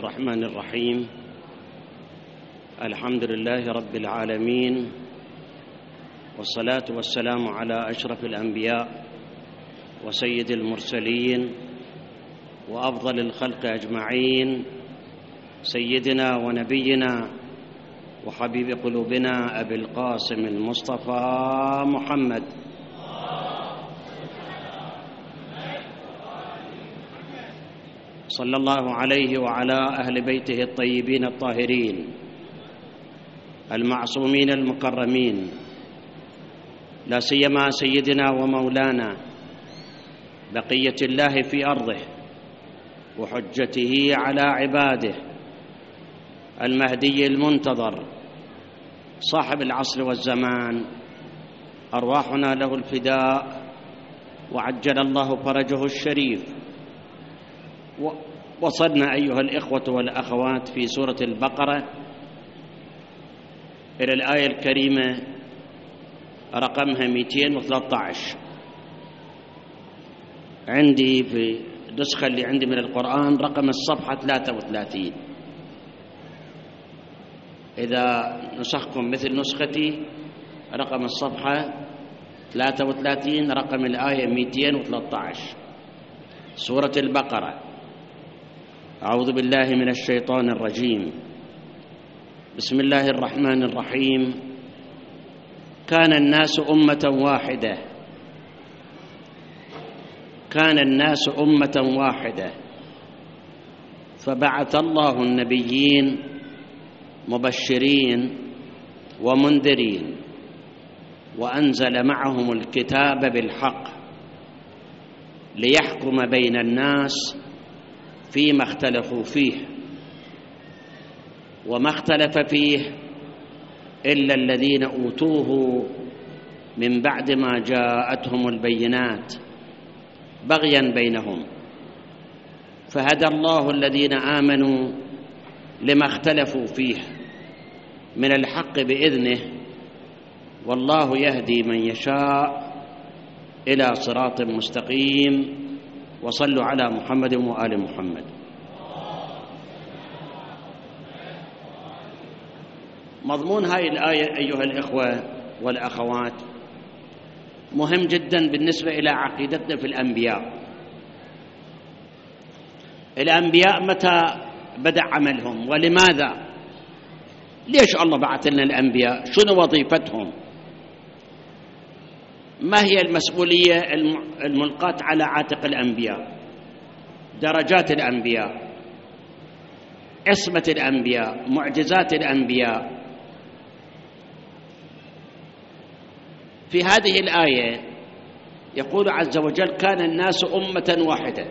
الرحمن الرحيم. الحمد لله رب العالمين، والصلاة والسلام على أشرف الأنبياء وسيد المرسلين وأفضل الخلق أجمعين، سيدنا ونبينا وحبيب قلوبنا أبي القاسم المصطفى محمد صلى الله عليه وعلى أهل بيته الطيبين الطاهرين المعصومين المكرمين، لا سيما سيدنا ومولانا بقية الله في أرضه وحجته على عباده، المهدي المنتظر صاحب العصر والزمان، أرواحنا له الفداء وعجل الله فرجه الشريف. وصلنا أيها الإخوة والأخوات في سورة البقرة إلى الآية الكريمة رقمها 213. عندي في النسخة اللي عندي من القرآن رقم الصفحة 33. إذا نسخكم مثل نسختي رقم الصفحة 33 رقم الآية 213 سورة البقرة. أعوذ بالله من الشيطان الرجيم. بسم الله الرحمن الرحيم. كان الناس أمة واحدة فبعث الله النبيين مبشرين ومنذرين وأنزل معهم الكتاب بالحق ليحكم بين الناس فيما اختلفوا فيه، وما اختلف فيه إلا الذين أوتوه من بعد ما جاءتهم البينات بغيا بينهم، فهدى الله الذين آمنوا لما اختلفوا فيه من الحق بإذنه، والله يهدي من يشاء إلى صراط مستقيم. وصلوا على محمد وآل محمد. مضمون هاي الآية أيها الإخوة والأخوات مهم جدا بالنسبة إلى عقيدتنا في الأنبياء. الأنبياء متى بدأ عملهم ولماذا؟ ليش الله بعث لنا الأنبياء؟ شنو وظيفتهم؟ ما هي المسؤولية الملقاة على عاتق الأنبياء؟ درجات الأنبياء، عصمة الأنبياء، معجزات الأنبياء. في هذه الآية يقول عز وجل: كان الناس أمة واحدة.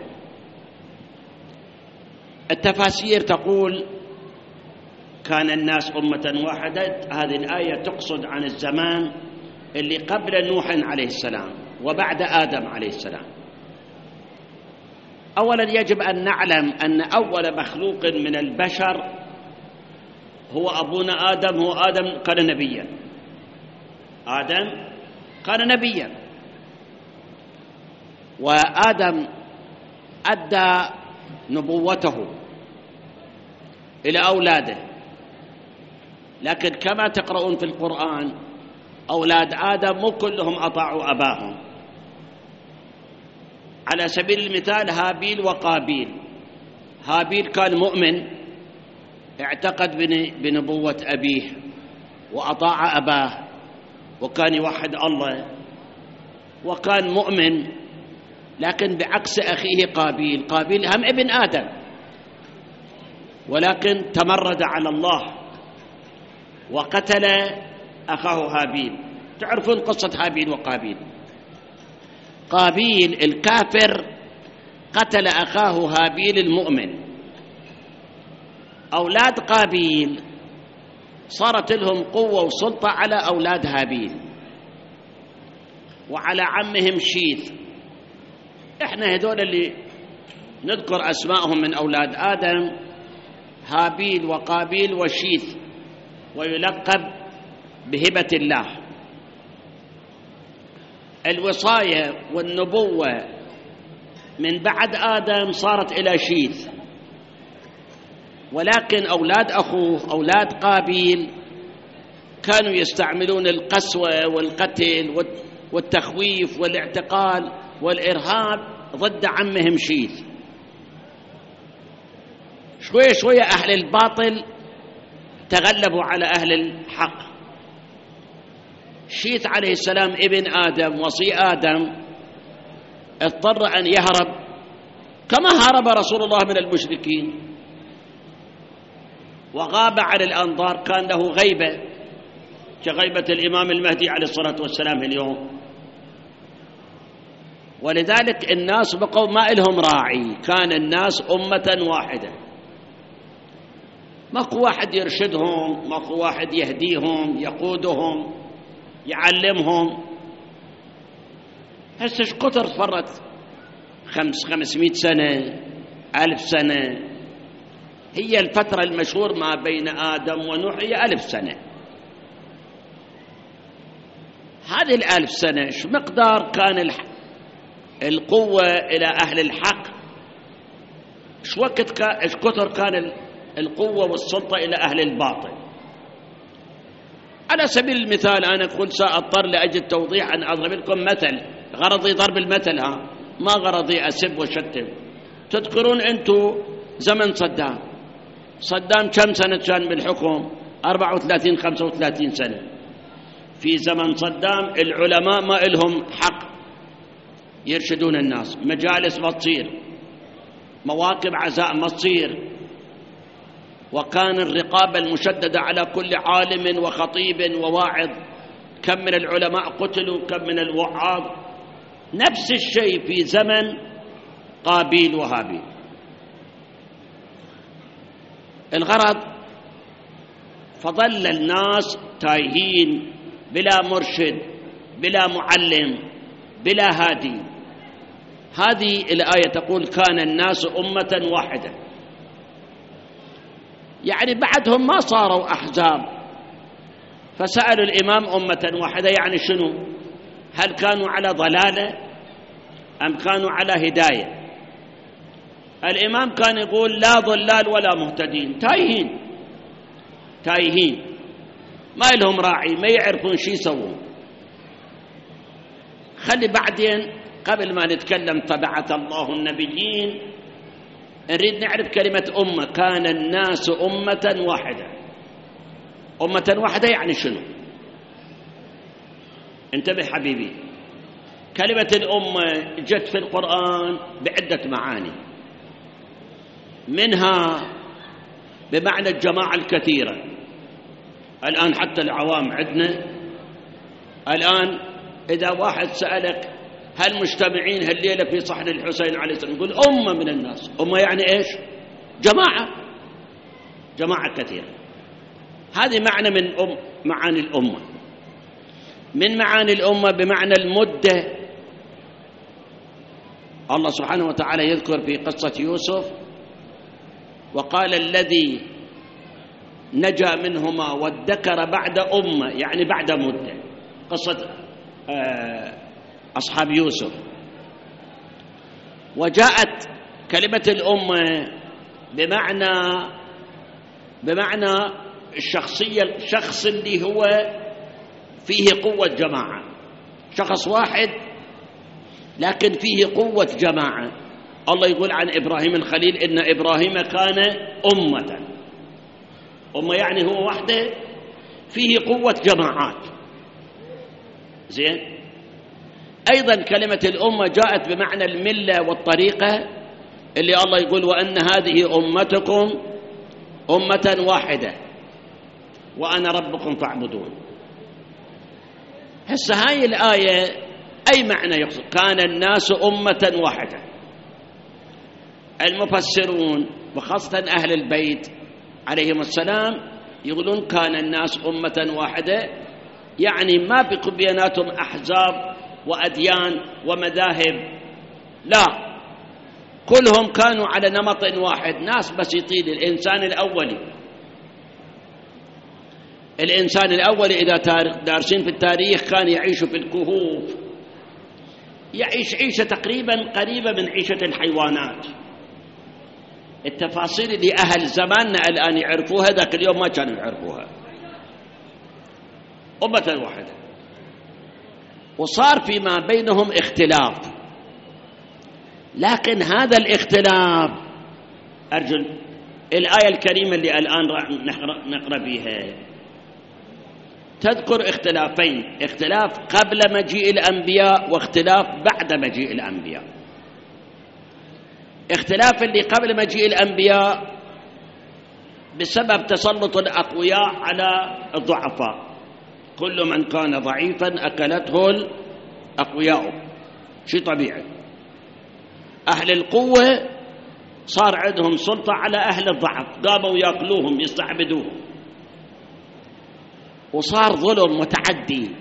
التفاسير تقول كان الناس أمة واحدة، هذه الآية تقصد عن الزمان اللي قبل نوح عليه السلام وبعد آدم عليه السلام. أولا يجب أن نعلم أن أول مخلوق من البشر هو أبونا آدم. هو آدم كان نبيا، آدم كان نبيا، وآدم أدى نبوته إلى أولاده، لكن كما تقرؤون في القرآن أولاد آدم مو كلهم أطاعوا أباهم. على سبيل المثال هابيل وقابيل. هابيل كان مؤمن، اعتقد بنبوة أبيه وأطاع أباه وكان يوحد الله وكان مؤمن، لكن بعكس أخيه قابيل. قابيل هم ابن آدم ولكن تمرد على الله وقتل أخاه هابيل. تعرفون قصة هابيل وقابيل. قابيل الكافر قتل أخاه هابيل المؤمن. أولاد قابيل صارت لهم قوة وسلطة على أولاد هابيل وعلى عمهم شيث. إحنا هذول اللي نذكر أسمائهم من أولاد آدم: هابيل وقابيل وشيث، ويلقب بهبة الله. الوصاية والنبوة من بعد آدم صارت إلى شيث، ولكن أولاد أخوه أولاد قابيل كانوا يستعملون القسوة والقتل والتخويف والاعتقال والإرهاب ضد عمهم شيث. شوية شوية أهل الباطل تغلبوا على أهل الحق. شيث عليه السلام ابن آدم وصي آدم اضطر أن يهرب كما هرب رسول الله من المشركين، وغاب عن الأنظار، كان له غيبة كغيبة الإمام المهدي عليه الصلاة والسلام اليوم. ولذلك الناس بقوا ما إلهم راعي، كان الناس أمة واحدة، ماكو واحد يرشدهم، ماكو واحد يهديهم يقودهم يعلمهم. هسه ايش كثر فرت 500 سنة 1000 سنة، هي الفترة المشهور ما بين آدم ونوح هي 1000 سنة. هذه 1000 سنة ايش مقدار كان القوة إلى أهل الحق، ايش وقت ايش كثر كان القوة والسلطة إلى أهل الباطل. على سبيل المثال أنا كل سأضطر لأجل توضيح أن أضرب لكم مثل، غرضي ضرب المثل، ما غرضي أسب وشتم. تذكرون أنتم زمن صدام كم سنة كان بالحكم؟ 34 35 سنة. في زمن صدام العلماء ما إلهم حق يرشدون الناس، مجالس ما تصير، مواكب عزاء ما تصير، وكان الرقابة المشددة على كل عالم وخطيب وواعظ. كم من العلماء قتلوا، كم من الوعاظ. نفس الشيء في زمن قابيل وهابيل. الغرض فظل الناس تايهين بلا مرشد بلا معلم بلا هادي. هذه الآية تقول كان الناس أمة واحدة، يعني بعدهم ما صاروا أحزاب. فسألوا الإمام أمة واحدة يعني شنو؟ هل كانوا على ضلالة أم كانوا على هداية؟ الإمام كان يقول لا ضلال ولا مهتدين، تايهين ما لهم راعي، ما يعرفون شي يسوون. خلي بعدين قبل ما نتكلم فبعث الله النبيين نريد نعرف كلمة أمة. كان الناس أمة واحدة. أمة واحدة يعني شنو؟ انتبه حبيبي، كلمة الأمة جت في القرآن بعدة معاني، منها بمعنى الجماعة الكثيرة. الآن حتى العوام عندنا الآن إذا واحد سألك هل مجتمعين هالليلة في صحن الحسين عليه السلام، يقول أمة من الناس. أمة يعني إيش؟ جماعة كثيرة. هذه معنى من معاني الأمة. من معاني الأمة بمعنى المدة. الله سبحانه وتعالى يذكر في قصة يوسف وقال الذي نجا منهما وادكر بعد أمة، يعني بعد مدة. قصة أصحاب يوسف. وجاءت كلمة الأمة بمعنى الشخصية، الشخص اللي هو فيه قوة جماعة، شخص واحد لكن فيه قوة جماعة. الله يقول عن إبراهيم الخليل إن إبراهيم كان أمة يعني هو وحده فيه قوة جماعات. زين. أيضا كلمة الأمة جاءت بمعنى الملة والطريقة، اللي الله يقول وأن هذه أمتكم أمة واحدة وأنا ربكم فاعبدون. هسه هاي الآية أي معنى يقصد؟ كان الناس أمة واحدة. المفسرون وخاصة أهل البيت عليهم السلام يقولون كان الناس أمة واحدة، يعني ما بيكون بيناتهم أحزاب وأديان ومذاهب، لا، كلهم كانوا على نمط واحد، ناس بسيطين. الإنسان الأولي إذا دارسين في التاريخ كان يعيش في الكهوف، يعيش عيشة تقريبا قريبة من عيشة الحيوانات، التفاصيل اللي أهل زماننا الآن يعرفوها ذاك اليوم ما كانوا يعرفوها. أمة واحدة، وصار فيما بينهم اختلاف، لكن هذا الاختلاف أرجو الآية الكريمة اللي الآن نقرأ فيها تذكر اختلافين: اختلاف قبل مجيء الأنبياء واختلاف بعد مجيء الأنبياء. اختلاف اللي قبل مجيء الأنبياء بسبب تسلط الأقوياء على الضعفاء، كل من كان ضعيفا أكلته الأقوياء، شيء طبيعي. أهل القوة صار عندهم سلطة على أهل الضعف، قاموا يأكلوهم يستعبدوهم، وصار ظلم متعدي،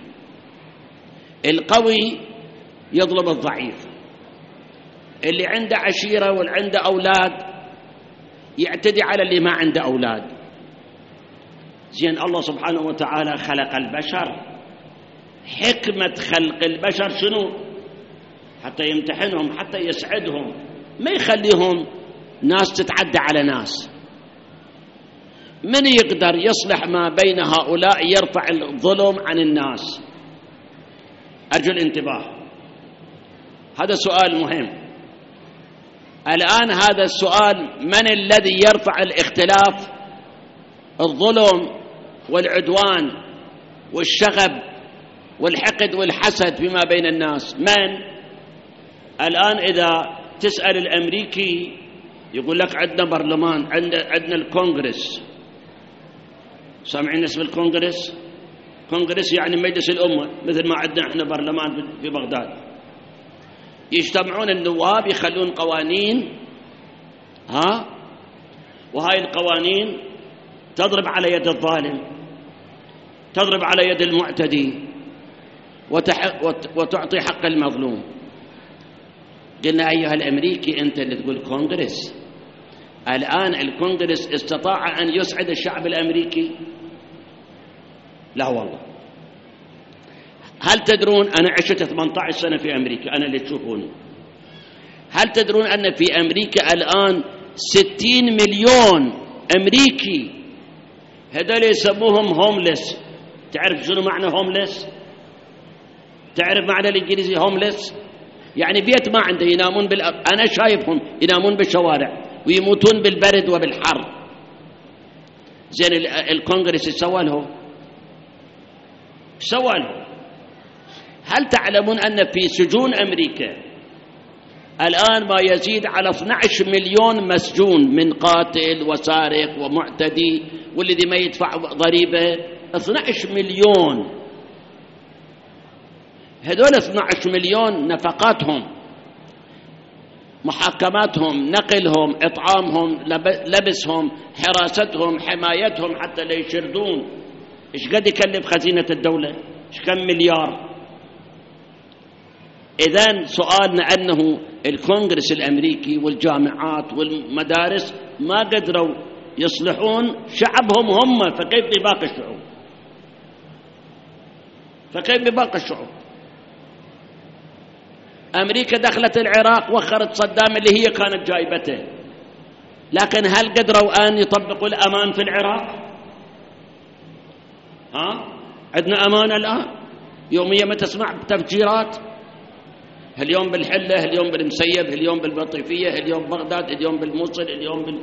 القوي يظلم الضعيف، اللي عنده عشيرة واللي عنده أولاد يعتدي على اللي ما عنده أولاد. زين الله سبحانه وتعالى خلق البشر، حكمة خلق البشر شنو؟ حتى يمتحنهم، حتى يسعدهم، ما يخليهم ناس تتعدى على ناس. من يقدر يصلح ما بين هؤلاء يرفع الظلم عن الناس؟ أرجو الانتباه، هذا سؤال مهم الآن. هذا السؤال: من الذي يرفع الاختلاف، الظلم والعدوان والشغب والحقد والحسد فيما بين الناس؟ من؟ الآن إذا تسأل الأمريكي يقول لك عندنا برلمان، عندنا الكونغرس. سامعين اسم الكونغرس؟ كونغرس يعني مجلس الأمة، مثل ما عندنا احنا برلمان في بغداد. يجتمعون النواب يخلون قوانين، وهاي القوانين تضرب على يد الظالم، تضرب على يد المعتدي، وتعطي حق المظلوم. قلنا أيها الأمريكي أنت اللي تقول كونغرس، الآن الكونغرس استطاع أن يسعد الشعب الأمريكي؟ لا والله. هل تدرون، أنا عشت 18 سنة في أمريكا، أنا اللي تشوفوني، هل تدرون أن في أمريكا الآن 60 مليون أمريكي هذول يسموهم هوملس؟ تعرف شنو معنى هوملس؟ تعرف معنى الإنجليزي هوملس؟ يعني بيت ما عنده، ينامون أنا شايفهم ينامون بالشوارع ويموتون بالبرد وبالحر. زين الكونغرس سوى لهم؟ سوى لهم. هل تعلمون أن في سجون أمريكا الآن ما يزيد على 12 مليون مسجون، من قاتل وسارق ومعتدي والذي ما يدفع ضريبة؟ 12 مليون. هذول 12 مليون نفقاتهم، محاكماتهم، نقلهم، إطعامهم، لبسهم، حراستهم، حمايتهم حتى لا يشردون، إيش قد يكلف خزينة الدولة؟ إيش كم مليار؟ إذن سؤالنا أنه الكونغرس الأمريكي والجامعات والمدارس ما قدروا يصلحون شعبهم هم، فكيف بباقي الشعوب؟ فكيف بباقي الشعوب؟ أمريكا دخلت العراق، وخرت صدام اللي هي كانت جايبته، لكن هل قدروا أن يطبقوا الأمان في العراق؟ عندنا أمان الآن يوميا ما تسمع تفجيرات، اليوم بالحلة، اليوم بالمسيب، اليوم بالبطيفية، اليوم بغداد، اليوم بالموصل، اليوم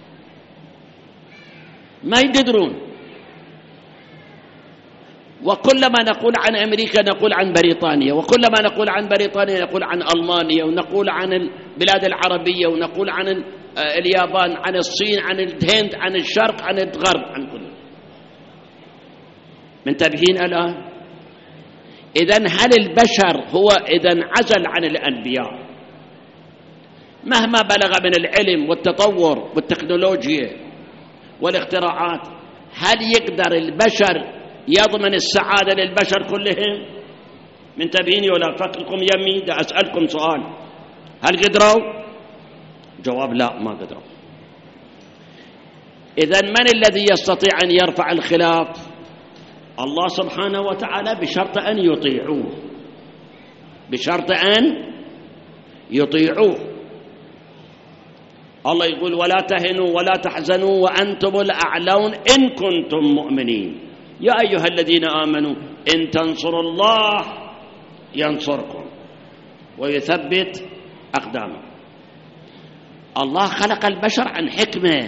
ما يقدرون. وكلما نقول عن أمريكا نقول عن بريطانيا، وكلما نقول عن بريطانيا نقول عن ألمانيا، ونقول عن البلاد العربية، ونقول عن اليابان، عن الصين، عن الهند، عن الشرق، عن الغرب، عن كل. منتبهين الآن؟ إذن هل البشر هو إذن عزل عن الأنبياء مهما بلغ من العلم والتطور والتكنولوجيا والاختراعات؟ هل يقدر البشر يضمن السعادة للبشر كلهم؟ منتبهين ولا فكركم يمي؟ دا أسألكم سؤال، هل قدروا؟ جواب لا، ما قدروا. إذن من الذي يستطيع أن يرفع الخلاف؟ الله سبحانه وتعالى، بشرط أن يطيعوه، بشرط أن يطيعوه. الله يقول ولا تهنوا ولا تحزنوا وأنتم الأعلون إن كنتم مؤمنين. يا أيها الذين آمنوا إن تنصروا الله ينصركم ويثبت أقدامكم. الله خلق البشر عن حكمة،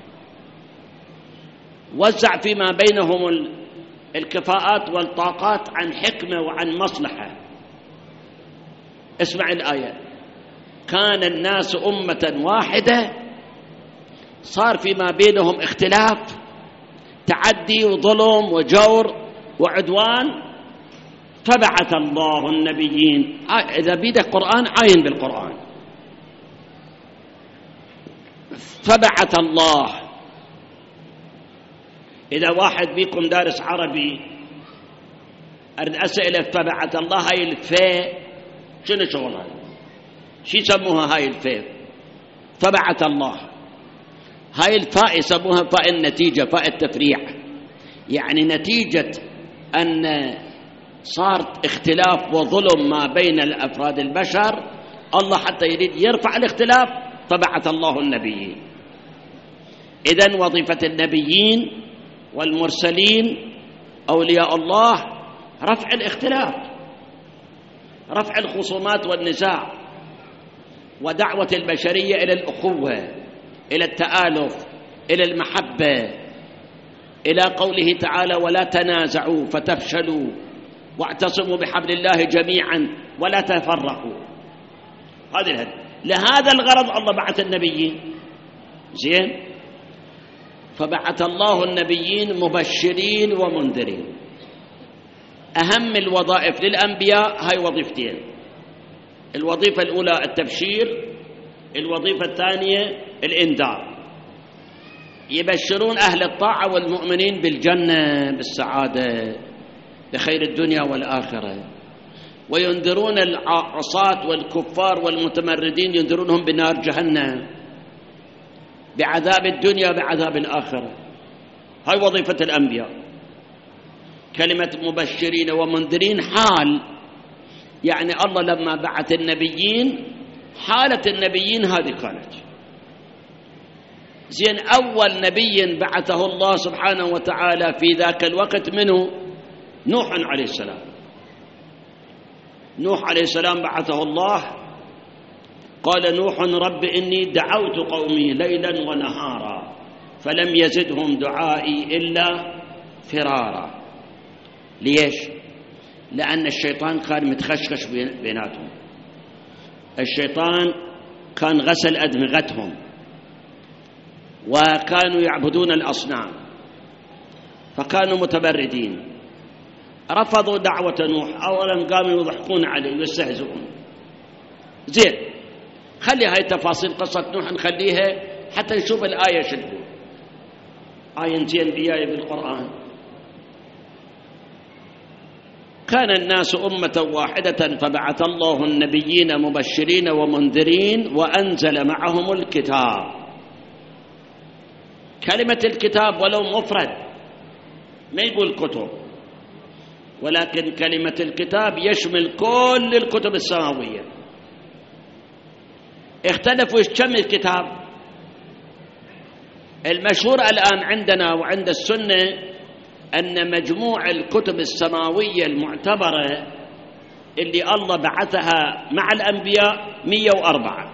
وزع فيما بينهم الكفاءات والطاقات عن حكمة وعن مصلحة. اسمع الآية: كان الناس أمة واحدة، صار فيما بينهم اختلاف، تعدي وظلم وجور وعدوان، فبعث الله النبيين. إذا بيدك قرآن عاين بالقرآن. فبعث الله. إذا واحد بيكم دارس عربي أرد أسئلة فبعث الله، هاي الفاء شنو شغلها؟ شو يسموها هاي الفاء؟ فبعث الله. هاي الفاء يسموها فاء النتيجة، فاء التفريع، يعني نتيجة أن صارت اختلاف وظلم ما بين الأفراد البشر، الله حتى يريد يرفع الاختلاف فبعث الله النبيين. إذن وظيفة النبيين والمرسلين أولياء الله رفع الاختلاف، رفع الخصومات والنزاع، ودعوة البشرية إلى الأخوة، إلى التآلف، إلى المحبة، إلى قوله تعالى ولا تنازعوا فتفشلوا واعتصموا بحبل الله جميعا ولا تفرقوا. هذه الهدف، لهذا الغرض الله بعث النبيين. زين، فبعث الله النبيين مبشرين ومنذرين. أهم الوظائف للأنبياء هاي وظيفتين: الوظيفة الأولى التبشير، الوظيفة الثانية الإنذار. يبشرون أهل الطاعة والمؤمنين بالجنة، بالسعادة، بخير الدنيا والآخرة، وينذرون العصاة والكفار والمتمردين، ينذرونهم بنار جهنم، بعذاب الدنيا بعذاب الآخرة. هاي وظيفة الأنبياء. كلمة مبشرين ومنذرين حال، يعني الله لما بعث النبيين حالة النبيين هذه كانت. زين، أول نبي بعثه الله سبحانه وتعالى في ذاك الوقت منه نوح عليه السلام. نوح عليه السلام بعثه الله، قال نوح رب إني دعوت قومي ليلا ونهارا فلم يزدهم دعائي إلا فرارا. ليش؟ لأن الشيطان كان متخشخش بيناتهم. الشيطان كان غسل أدمغتهم، وكانوا يعبدون الأصنام، فكانوا متبردين. رفضوا دعوة نوح، أولا قاموا يضحكون عليه ويستهزئون. زين، خلي هاي تفاصيل قصة نوح نخليها حتى نشوف الآية شو تقول. آية زين بآية بالقرآن: كان الناس أمة واحدة فبعث الله النبيين مبشرين ومنذرين وأنزل معهم الكتاب. كلمة الكتاب ولو مفرد، ما يقول كتب، ولكن كلمة الكتاب يشمل كل الكتب السماوية. اختلفوا كم الكتاب. المشهور الآن عندنا وعند السنة أن مجموع الكتب السماوية المعتبرة اللي الله بعثها مع الأنبياء 104.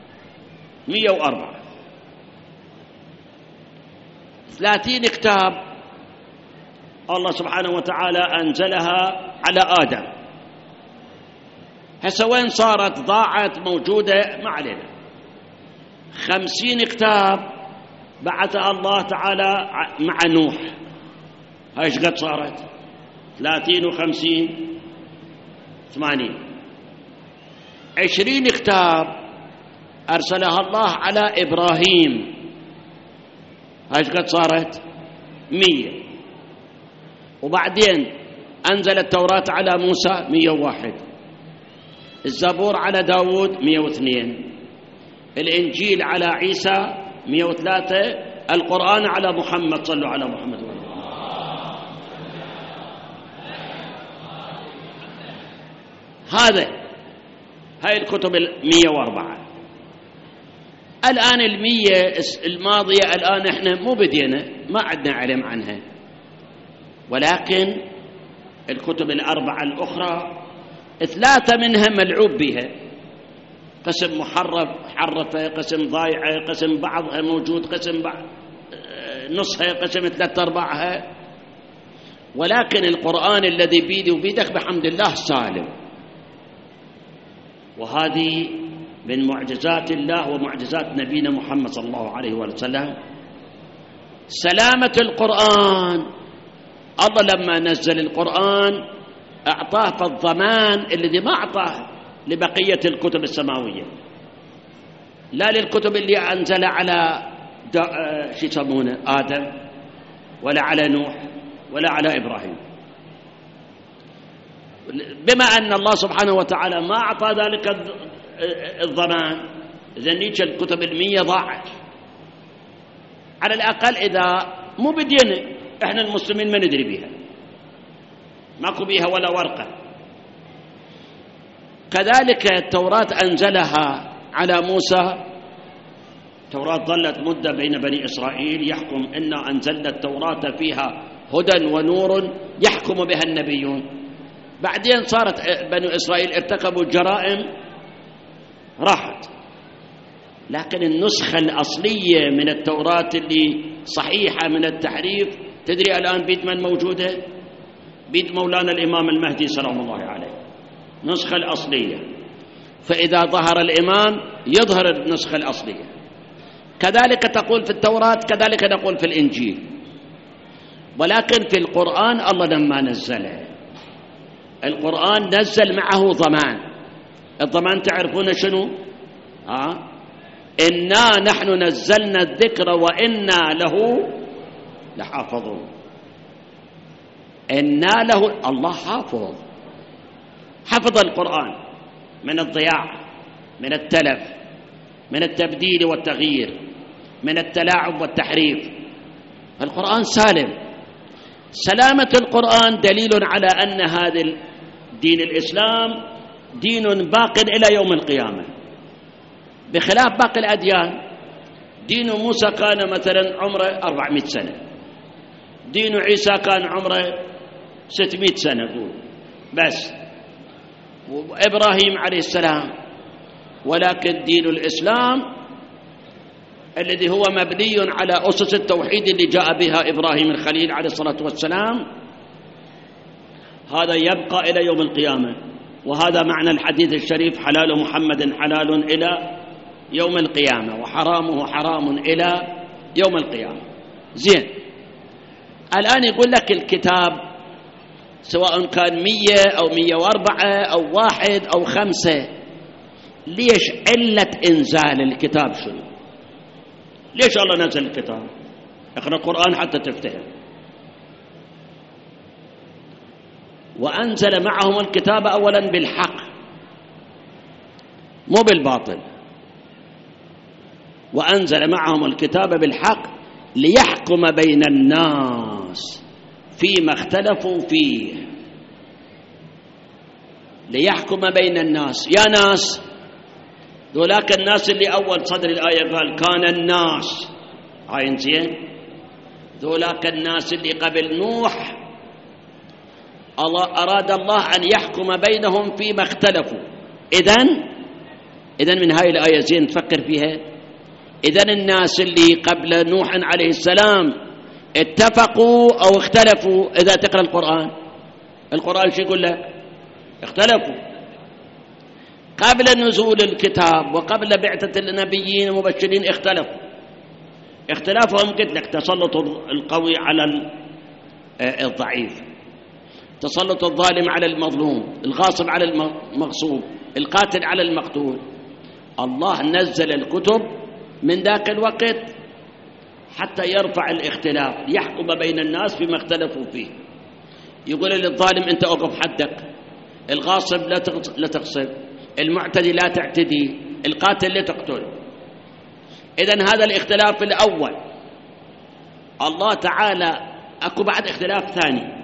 30 كتاب الله سبحانه وتعالى أنزلها على آدم. هسه وين صارت؟ ضاعت، موجودة، ما علينا. 50 كتاب بعثها الله تعالى مع نوح. هاي ايش قد صارت؟ 30 و50 80. 20 كتاب أرسلها الله على إبراهيم. هاي ايش قد صارت؟ 100. وبعدين أنزل التوراة على موسى 101، الزبور على داود 102، الإنجيل على عيسى 103، القرآن على محمد. صلوا على محمد وعلى هاي الكتب 104. الآن 100 الماضية الآن إحنا مو بدينا، ما عندنا علم عنها، ولكن الكتب 4 الأخرى 3 منها ملعوب بها، قسم محرفة، قسم ضايعة، قسم بعضها موجود، قسم نصها، قسم 3/4، ولكن القرآن الذي بيدي وبيدك بحمد الله سالم. وهذه من معجزات الله ومعجزات نبينا محمد صلى الله عليه وسلم سلامة القرآن. الله لما نزل القرآن أعطاه في الضمان الذي ما أعطاه لبقية الكتب السماوية، لا للكتب اللي أنزل على شو يسمونه آدم، ولا على نوح، ولا على إبراهيم. بما أن الله سبحانه وتعالى ما أعطى ذلك الضمان، إذن نيجي الكتب 100 ضاعت. على الأقل إذا مو بدينا إحنا المسلمين ما ندري بها، ماكو بها ولا ورقة. كذلك التوراة أنزلها على موسى، التوراة ظلت مدة بين بني إسرائيل يحكم، إنا أنزلنا التوراة فيها هدى ونور يحكم بها النبيون. بعدين صارت بني إسرائيل ارتكبوا جرائم راحت، لكن النسخة الأصلية من التوراة اللي صحيحة من التحريف، تدري الآن بيد من موجودة؟ بيد مولانا الإمام المهدي سلام الله عليه، نسخة الأصلية. فإذا ظهر الإمام يظهر النسخة الأصلية. كذلك تقول في التوراة، كذلك نقول في الإنجيل. ولكن في القرآن الله لما نزله، القرآن نزل معه ضمان. الضمان تعرفون شنو؟ إنا نحن نزلنا الذكر وإنا له لحافظون. إنا له، الله حافظ، حفظ القرآن من الضياع، من التلف، من التبديل والتغيير، من التلاعب والتحريف. القرآن سالم. سلامة القرآن دليل على أن هذا دين الإسلام دين باق إلى يوم القيامة، بخلاف باقي الأديان. دين موسى كان مثلا عمره 400 سنة، دين عيسى كان عمره 600 سنة قول بس، وإبراهيم عليه السلام. ولكن دين الإسلام الذي هو مبني على أسس التوحيد اللي جاء بها إبراهيم الخليل عليه الصلاة والسلام، هذا يبقى إلى يوم القيامة. وهذا معنى الحديث الشريف: حلال محمد حلال إلى يوم القيامة، وحرامه حرام إلى يوم القيامة. زين، الآن يقول لك الكتاب سواء كان 100 أو 104 أو 1 أو 5، ليش علة إنزال الكتاب شنو؟ ليش الله نزل الكتاب؟ اقرأ القرآن حتى تفتهم. وأنزل معهم الكتاب أولا بالحق مو بالباطل، وأنزل معهم الكتاب بالحق ليحكم بين الناس فيما اختلفوا فيه. ليحكم بين الناس، يا ناس، ذولاك الناس اللي أول صدر الآية قال كان الناس، هاي زين، ذولاك الناس اللي قبل نوح الله أراد الله أن يحكم بينهم فيما اختلفوا. إذن من هاي الآية زين تفكر فيها. إذن الناس اللي قبل نوح عليه السلام اتفقوا أو اختلفوا. إذا تقرأ القرآن شو يقول لك؟ اختلفوا قبل نزول الكتاب وقبل بعثة النبيين المبشرين، اختلافهم قلت لك تسلط القوي على الضعيف، تسلط الظالم على المظلوم، الغاصب على المغصوب، القاتل على المقتول. الله نزل الكتب من ذاك الوقت حتى يرفع الاختلاف، يحكم بين الناس فيما اختلفوا فيه. يقول للظالم أنت أوقف حدك، الغاصب لا تغصب، المعتدي لا تعتدي، القاتل لا تقتل. إذن هذا الاختلاف الأول. الله تعالى أكو بعد اختلاف ثاني.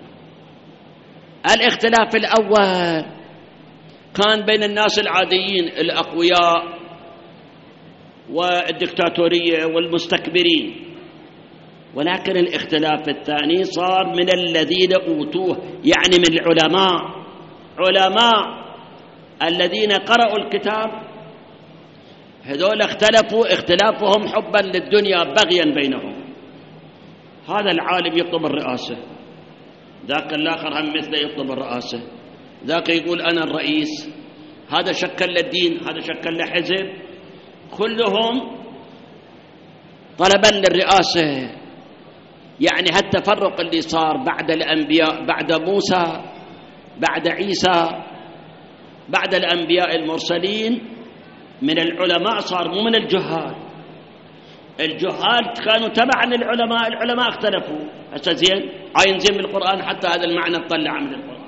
الاختلاف الأول كان بين الناس العاديين الأقوياء والدكتاتورية والمستكبرين. ولكن الاختلاف الثاني صار من الذين أوتوه، يعني من العلماء، علماء الذين قرأوا الكتاب، هذول اختلفوا اختلافهم حبا للدنيا بغيا بينهم. هذا العالم يطلب الرئاسة، ذاك الآخر هم مثله يطلب الرئاسة، ذاك يقول أنا الرئيس، هذا شكل للدين، هذا شكل لحزب، كلهم طلبا للرئاسة. يعني هالتفرق اللي صار بعد الأنبياء، بعد موسى، بعد عيسى، بعد الأنبياء المرسلين، من العلماء صار، مو من الجهال. الجهال كانوا تبعا للعلماء، العلماء اختلفوا. هسه زين عاين زين بالقرآن حتى هذا المعنى تطلع من القرآن.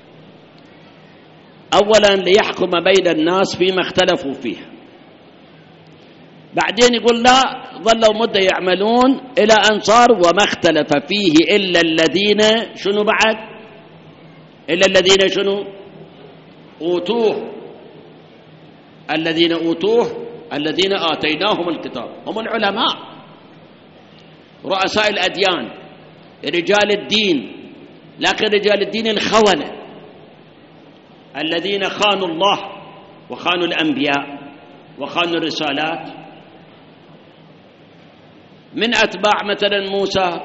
أولا ليحكم بين الناس فيما اختلفوا فيه، بعدين يقول لا، ظلوا مدة يعملون إلى أن صار وما اختلف فيه إلا الذين شنو بعد، إلا الذين شنو أوتوه، الذين أوتوه الذين آتيناهم الكتاب، هم العلماء، رؤساء الأديان، رجال الدين، لكن رجال الدين الخونة الذين خانوا الله وخانوا الأنبياء وخانوا الرسالات. من أتباع مثلا موسى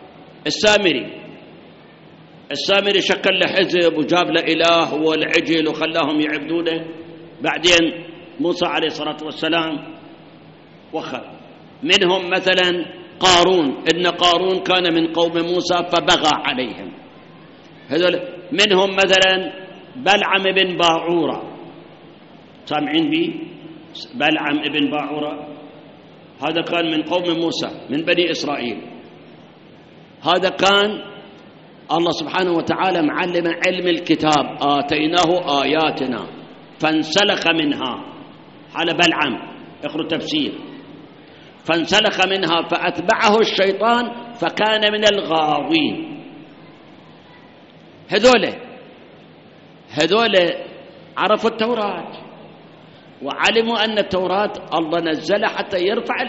السامري شكل له حزب وجاب له إله والعجل وخلاهم يعبدونه. بعدين موسى عليه الصلاة والسلام وخر منهم مثلا قارون، إن قارون كان من قوم موسى فبغى عليهم. هذول منهم مثلا بلعم بن باعورة، سامعين به؟ بلعم بن باعورة هذا كان من قوم موسى من بني إسرائيل. هذا كان الله سبحانه وتعالى معلم علم الكتاب، آتيناه آياتنا فانسلخ منها. على بلعم اقرأ تفسير. فانسلخ منها فأتبعه الشيطان فكان من الغاوين. هذول عرفوا التوراة وعلموا أن التوراة الله نزلها حتى يرفع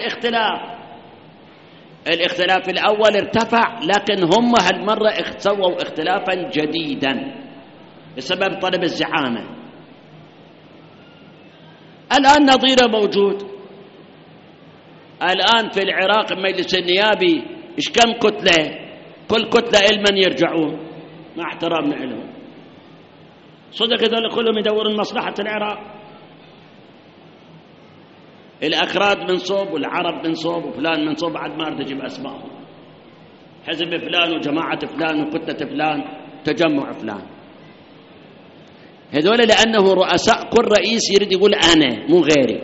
الاختلاف الأول ارتفع، لكن هم هالمرة سووا اختلافا جديدا بسبب طلب الزعامة. الآن نظيره موجود، الآن في العراق المجلس النيابي إيش كم كتلة، كل كتلة إلمن يرجعون مع احترامنا لهم. صدق هذول كلهم يدورون مصلحة العراق. الأكراد من صوب والعرب من صوب وفلان من صوب، بعد ما تجيب أسمائهم، حزب فلان وجماعة فلان وكتلة فلان تجمع فلان. هذول لأنه رؤساء، كل رئيس يريد يقول أنا مو غيري.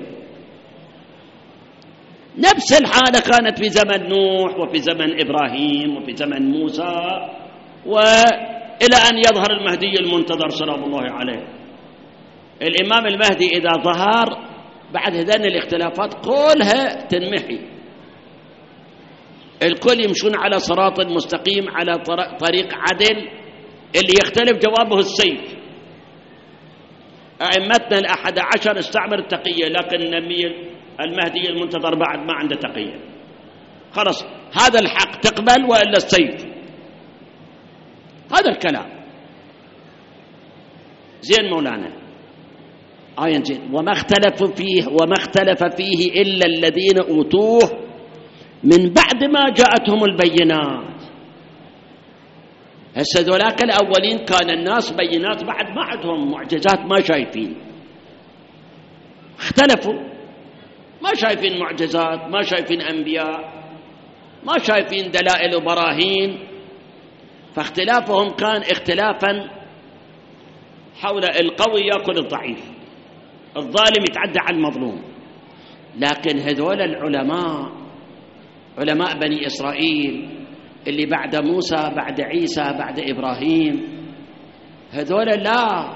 نفس الحالة كانت في زمن نوح وفي زمن إبراهيم وفي زمن موسى، وإلى أن يظهر المهدي المنتظر سلام الله عليه. الإمام المهدي إذا ظهر بعد هذين الاختلافات كلها تنمحي، الكل يمشون على صراط مستقيم، على طريق عدل. اللي يختلف جوابه السيف. أئمتنا ال11 استعمل التقية، لكن المهدي المنتظر بعد ما عنده تقية. خلاص هذا الحق تقبل وإلا السيف. هذا الكلام زين مولانا. آية زين. وما اختلف فيه إلا الذين أوتوه من بعد ما جاءتهم البينات. هسه ذولاك الأولين كان الناس بينات، بعد ما عندهم معجزات، ما شايفين، اختلفوا، ما شايفين معجزات، ما شايفين أنبياء، ما شايفين دلائل وبراهين. فاختلافهم كان اختلافا حول القوي يأكل الضعيف، الظالم يتعدى على المظلوم. لكن هذول العلماء، علماء بني إسرائيل اللي بعد موسى، بعد عيسى، بعد إبراهيم، هذول لا،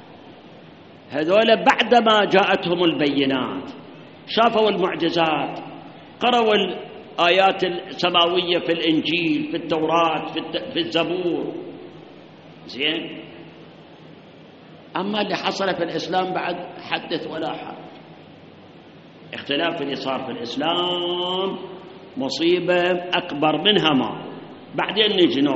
هذول بعدما جاءتهم البينات، شافوا المعجزات، قرأوا الآيات السماوية في الإنجيل، في التوراة، في الزبور. زين. أما اللي حصل في الإسلام بعد حدث ولا حرج. اختلاف اللي صار في الإسلام مصيبة أكبر منها ما. بعدين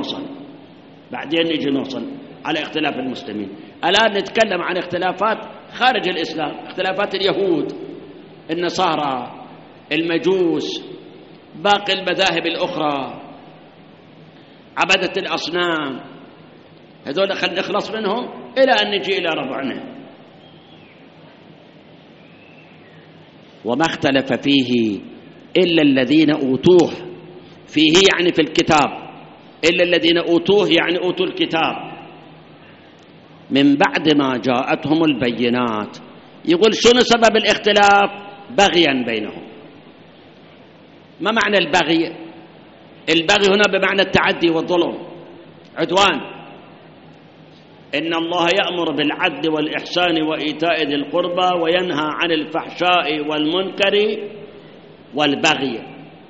نجي نوصل على اختلاف المسلمين. الآن نتكلم عن اختلافات خارج الإسلام، اختلافات اليهود، النصارى، المجوس، باقي المذاهب الأخرى، عبدة الأصنام. هذول خلينا نخلص منهم إلى أن نجي إلى ربعنا. وما اختلف فيه إلا الذين أوتوه، فيه يعني في الكتاب، إلا الذين أوتوه يعني أوتوا الكتاب من بعد ما جاءتهم البينات. يقول شنو سبب الاختلاف؟ بغيا بينهم. ما معنى البغي؟ البغي هنا بمعنى التعدي والظلم، عدوان. إن الله يأمر بالعدل والإحسان وإيتاء ذي القربى وينهى عن الفحشاء والمنكر والبغي.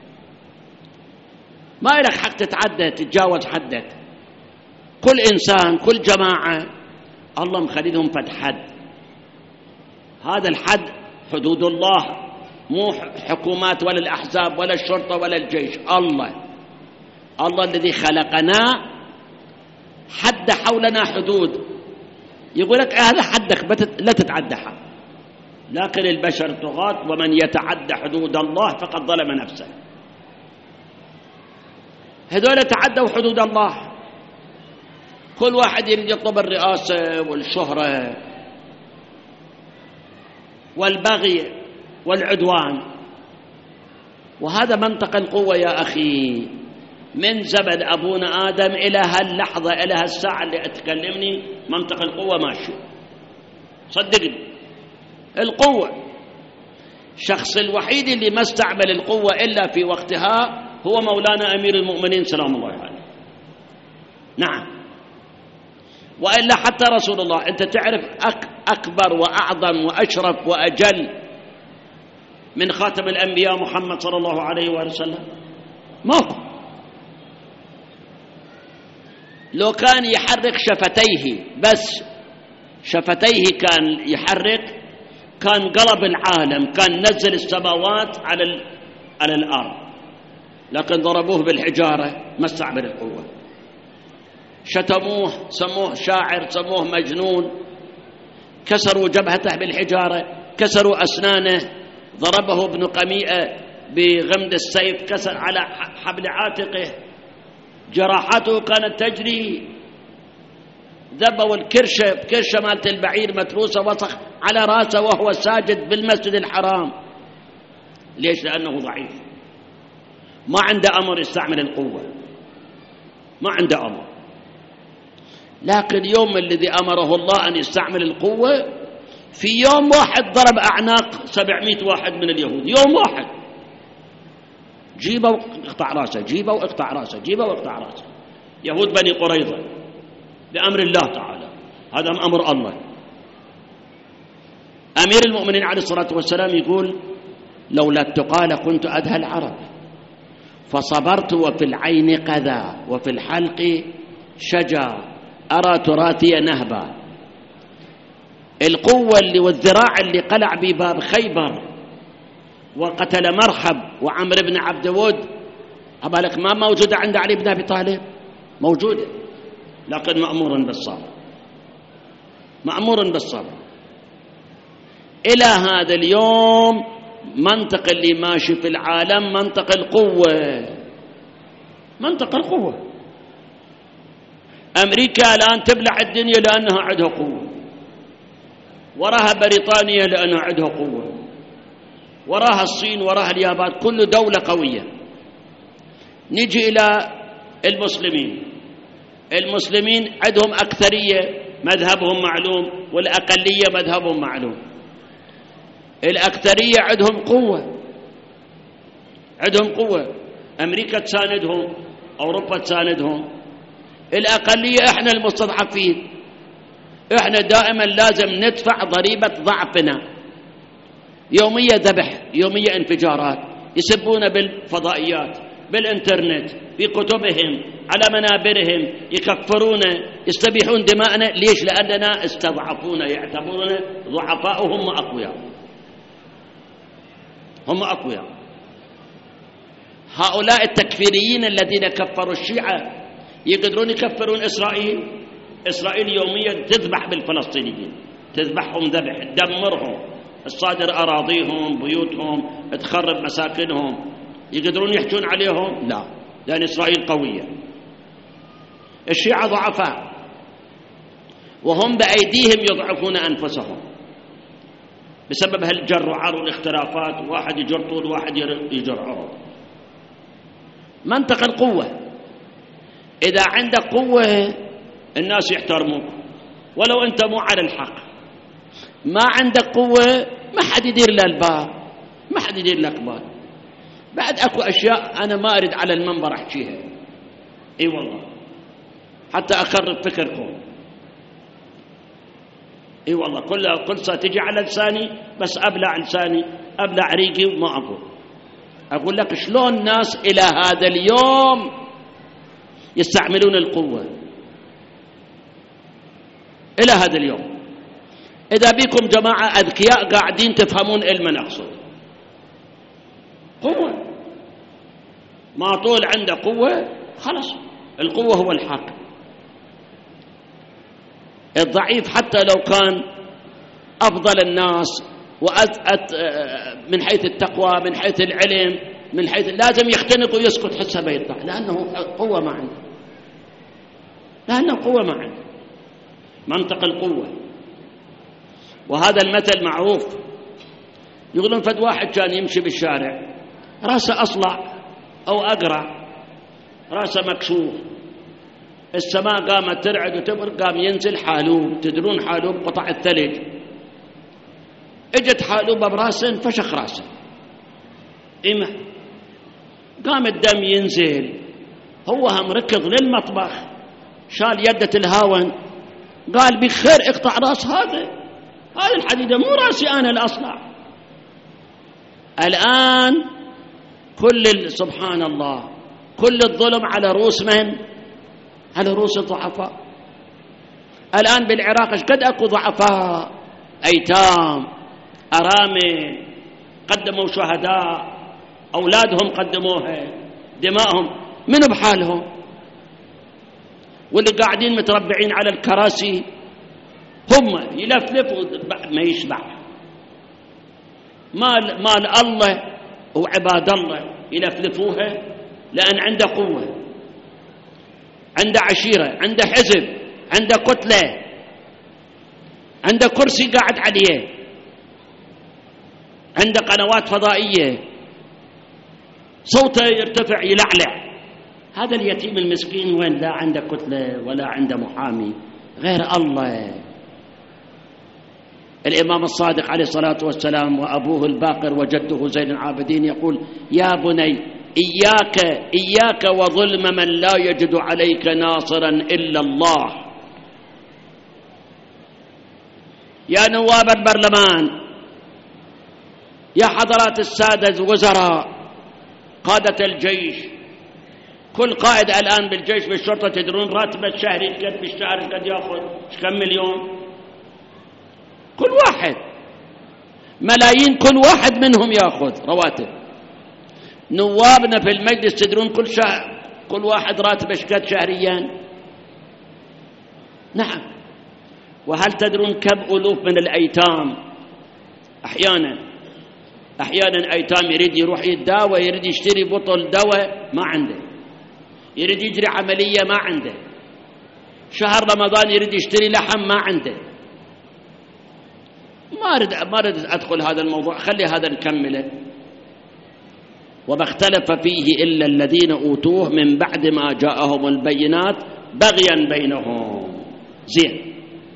ما لك حق تتعدى تتجاوز حدك. كل إنسان كل جماعة الله مخليهم فد حد، هذا الحد حدود الله، مو حكومات ولا الأحزاب ولا الشرطة ولا الجيش. الله الذي خلقنا حد حولنا حدود، يقول لك هذا حدك لا تتعدها. لكن البشر طغاة، ومن يتعدى حدود الله فقد ظلم نفسه. هذول تعدوا حدود الله، كل واحد يريد يطلب الرئاسة والشهرة والبغي والعدوان. وهذا منطق القوة يا أخي، من زمن أبونا آدم إلى هاللحظة إلى هالساعة اللي أتكلمني منطق القوة ماشي. صدقني القوة، الشخص الوحيد اللي ما استعمل القوة إلا في وقتها هو مولانا أمير المؤمنين سلام الله عليه. نعم، وإلا حتى رسول الله، أنت تعرف أكبر وأعظم وأشرف وأجل من خاتم الأنبياء محمد صلى الله عليه وسلم؟ موقف لو كان يحرك شفتيه، بس شفتيه كان يحرك، كان قلب العالم، كان نزل السماوات على الأرض. لكن ضربوه بالحجارة، ما استعمل القوة. شتموه، سموه شاعر، سموه مجنون، كسروا جبهته بالحجارة، كسروا أسنانه، ضربه ابن قميئة بغمد السيف، كسر على حبل عاتقه، جراحاته كانت تجري. ذبوا كرشة مالت البعير متروسة وسخ على راسه وهو ساجد بالمسجد الحرام. ليش؟ لأنه ضعيف، ما عنده أمر يستعمل القوة، ما عنده أمر. لكن يوم الذي أمره الله أن يستعمل القوة، في يوم واحد ضرب أعناق 700 واحد من اليهود، يوم واحد. جيبه واقطع راسه، جيبه واقطع راسه، جيبه واقطع راسه. يهود بني قريظة بأمر الله تعالى، هذا أمر الله. أمير المؤمنين عليه الصلاة والسلام يقول لولا التقى لكنت أدهى العرب، فصبرت وفي العين قذى وفي الحلق شجا أرى تراثي نهبا. القوة اللي والذراع اللي قلع بباب خيبر وقتل مرحب وعمر بن عبد ود، أبالك ما موجودة عند علي بن أبي طالب؟ موجودة، لكن مأمور بالصبر، مأمور بالصبر. إلى هذا اليوم منطق اللي ماشي في العالم منطق القوة، منطق القوة. أمريكا الآن تبلع الدنيا لأنها عندها قوة، وراها بريطانيا لأنها عندها قوة، وراها الصين، وراها اليابان، كل دولة قوية. نجي إلى المسلمين عندهم أكثرية مذهبهم معلوم، والأقلية مذهبهم معلوم. الأكثرية عندهم قوة، أمريكا تساندهم، أوروبا تساندهم. الأقلية إحنا المستضعفين، إحنا دائما لازم ندفع ضريبة ضعفنا، يومية ذبح، يومية انفجارات، يسبون بالفضائيات، بالإنترنت، في كتبهم، على منابرهم، يكفرون، يستبيحون دماءنا. ليش؟ لأننا استضعفونا، يعتبرون ضعفاء وهم أقوياء. هم أقوياء. هؤلاء التكفيريين الذين كفروا الشيعة يقدرون يكفرون إسرائيل؟ إسرائيل يوميا تذبح بالفلسطينيين، تذبحهم ذبح، تدمرهم، تصادر أراضيهم، بيوتهم، تخرب مساكنهم. يقدرون يحجون عليهم؟ لا، لأن إسرائيل قوية. الشيعة ضعفاء وهم بأيديهم يضعفون أنفسهم بسبب هالجر وعر والاختلافات، واحد يجر طول واحد يجر عرض. منطق القوة، إذا عندك قوة الناس يحترموك ولو أنت مو على الحق. ما عندك قوة ما حد يدير له الباب، ما حد يدير لك بال. بعد أكو أشياء أنا ما أريد على المنبر أحكيها، إي والله، حتى أخرب فكركم. إي والله كل صار تجي على لساني بس أبلع لساني، أبلع ريقي وما أقول لك شلون الناس إلى هذا اليوم يستعملون القوة، إلى هذا اليوم. إذا بيكم جماعة أذكياء قاعدين تفهمون المن أقصد. قوة، ما طول عنده قوة خلاص، القوة هو الحق. الضعيف حتى لو كان أفضل الناس من حيث التقوى، من حيث العلم، من حيث لازم يختنق ويسكت حتى بيطلع، لأنه قوة ما عنده، لأنه قوة ما عنده. منطق القوة. وهذا المثل معروف، يقولون فد واحد كان يمشي بالشارع راسه أصلع أو أقرع، راسه مكشوف، السماء قامت ترعد وتبرق، قام ينزل حالوب. تدرون حالوب قطع الثلج؟ اجت حالوبة براسه انفشخ راسه، إما قام الدم ينزل. هو هم ركض للمطبخ، شال يدة الهاون، قال بخير اقطع راس هذا الحديدة، مو راسي أنا الأصلع. الآن سبحان الله، كل الظلم على رؤوس من؟ على رؤوس الضعفاء. الآن بالعراق ايش قد أكو ضعفاء، أيتام، أرامل، قدموا شهداء، أولادهم قدموها، دماءهم، منو بحالهم؟ واللي قاعدين متربعين على الكراسي هم يلفلفوا ما يشبع. مال الله وعباد الله يلفلفوها، لأن عنده قوة، عنده عشيرة، عنده حزب، عنده كتلة، عنده كرسي قاعد عليه، عنده قنوات فضائية، صوته يرتفع يلعلع. هذا اليتيم المسكين وين؟ لا عنده كتلة ولا عنده محامي غير الله. الإمام الصادق عليه الصلاة والسلام وأبوه الباقر وجده زين العابدين يقول: يا بني إياك وظلم من لا يجد عليك ناصرا إلا الله. يا نواب البرلمان، يا حضرات السادة الوزراء، قادة الجيش، كل قائد الآن بالجيش بالشرطة تدرون راتبه الشهري قد بالشهر قد يأخذ كم مليون؟ كل واحد ملايين، كل واحد منهم يأخذ رواتب. نوابنا في المجلس تدرون كل شهر كل واحد راتبه قد شهريا؟ نعم. وهل تدرون كم ألوف من الأيتام أحيانا أيتام يريد يروح يتداوى، يريد يشتري بطل دواء ما عنده، يريد يجري عملية ما عنده، شهر رمضان يريد يشتري لحم ما عنده. ما أريد أدخل هذا الموضوع، خلي هذا نكمله. وما اختلف فيه إلا الذين أوتوه من بعد ما جاءهم البينات بغيا بينهم. زين،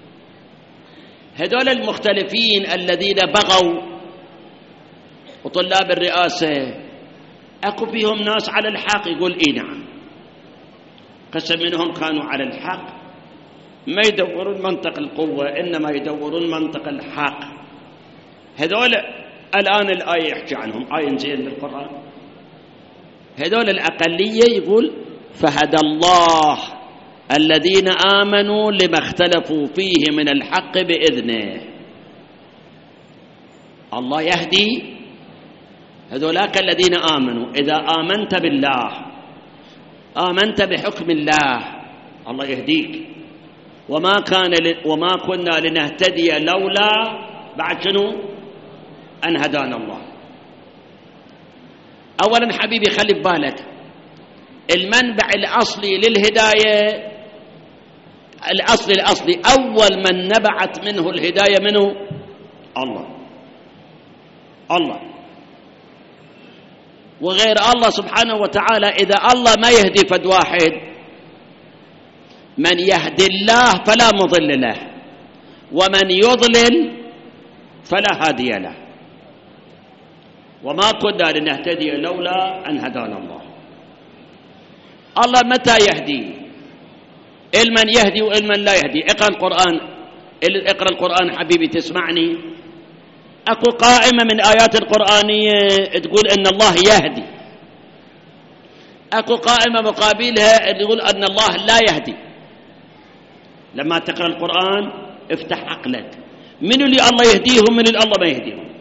هذول المختلفين الذين بغوا وطلاب الرئاسة أكو فيهم ناس على الحق؟ يقول إيه نعم، قسم منهم كانوا على الحق، ما يدورون منطق القوة إنما يدورون منطق الحق. هذول الآن الآية يحكي عنهم، آية زين بالقرآن. هذول الأقلية يقول: فهدى الله الذين آمنوا لما اختلفوا فيه من الحق بإذنه. الله يهدي هذولاك الذين آمنوا. إذا آمنت بالله، آمنت بحكم الله، الله يهديك. وما كنا لنهتدي لولا بعد شنو؟ أن هدانا الله. أولا حبيبي خلي ببالك المنبع الأصلي للهداية، الأصلي أول من نبعت منه الهداية منه الله. وغير الله سبحانه وتعالى إذا الله ما يهدي فد واحد، من يهدي الله فلا مضل له، ومن يضلل فلا هادي له. وما كنا لنهتدي لولا أن هدانا الله. الله متى يهدي؟ المن يهدي والمن لا يهدي. اقرأ القرآن حبيبي تسمعني. أكو قائمة من آيات القرآنية تقول أن الله يهدي، أكو قائمة مقابلها تقول أن الله لا يهدي. لما تقرأ القرآن افتح عقلك، من اللي الله يهديهم من اللي الله ما يهديهم.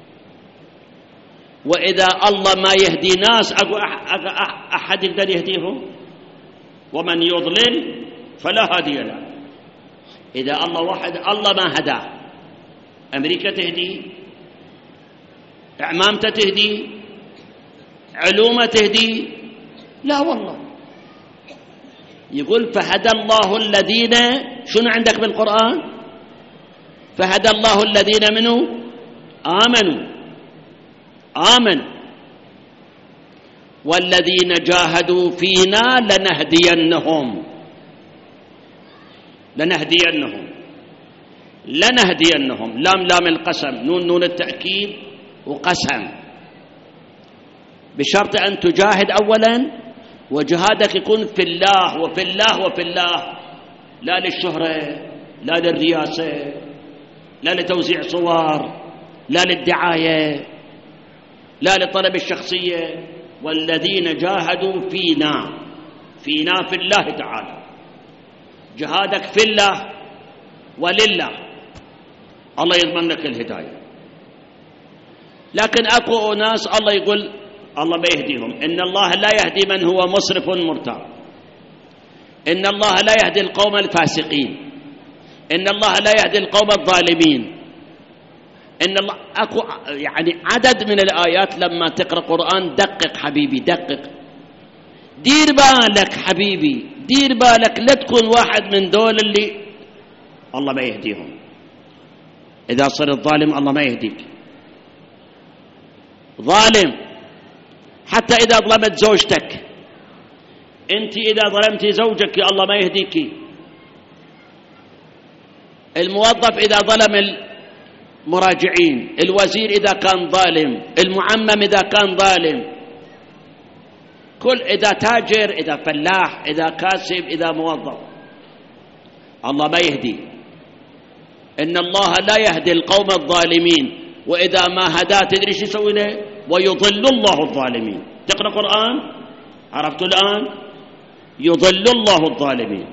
وإذا الله ما يهدي ناس أكو أحد يقدر يهديهم؟ ومن يضلل فلا هادي له. إذا الله واحد الله ما هداه، أمريكا تهدي، إعمامته تهدي، علومه تهدي؟ لا والله. يقول فهدى الله الذين، شنو عندك بالقرآن؟ فهدى الله الذين منه آمنوا والذين جاهدوا فينا لنهدينهم. لام القسم، نون التأكيد وقسم، بشرط أن تجاهد أولا، وجهادك يكون في الله وفي الله وفي الله، لا للشهرة، لا للرياسة، لا لتوزيع صور، لا للدعاية، لا لطلب الشخصية. والذين جاهدوا فينا في الله تعالى. جهادك في الله ولله، الله يضمن لك الهداية. لكن أكو ناس الله يقول الله ما يهديهم. إن الله لا يهدي من هو مسرف مرتاب، إن الله لا يهدي القوم الفاسقين، إن الله لا يهدي القوم الظالمين. إن الله أكو يعني عدد من الآيات. لما تقرأ قرآن دقق حبيبي، دقق، دير بالك حبيبي، دير بالك لا تكون واحد من دول اللي الله ما يهديهم. إذا صرت ظالم الله ما يهديك، ظالم. حتى إذا ظلمت زوجتك، أنت إذا ظلمتي زوجك الله ما يهديك. الموظف إذا ظلم المراجعين، الوزير إذا كان ظالم، المعمم إذا كان ظالم، إذا تاجر، إذا فلاح، إذا كاسب، إذا موظف، الله ما يهدي. إن الله لا يهدي القوم الظالمين، وإذا ما هداه تدري شو يسوي له؟ ويضل الله الظالمين. تقرأ قرآن، عرفتوا الآن؟ يضل الله الظالمين.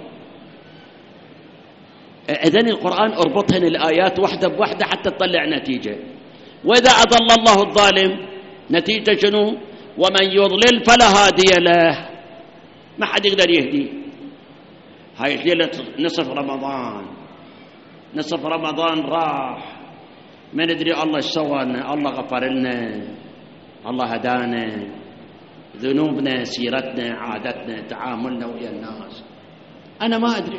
إذن القرآن اربطهن الآيات واحدة بواحدة حتى تطلع نتيجة. وإذا أضل الله الظالم نتيجة شنو؟ ومن يضلل فلا هادي له، ما حد يقدر يهدي. هاي ليلة نصف رمضان راح، ما ندري الله ايش سوى لنا. الله غفر لنا، الله هدانا، ذنوبنا، سيرتنا، عادتنا، تعاملنا ويا الناس أنا ما أدري.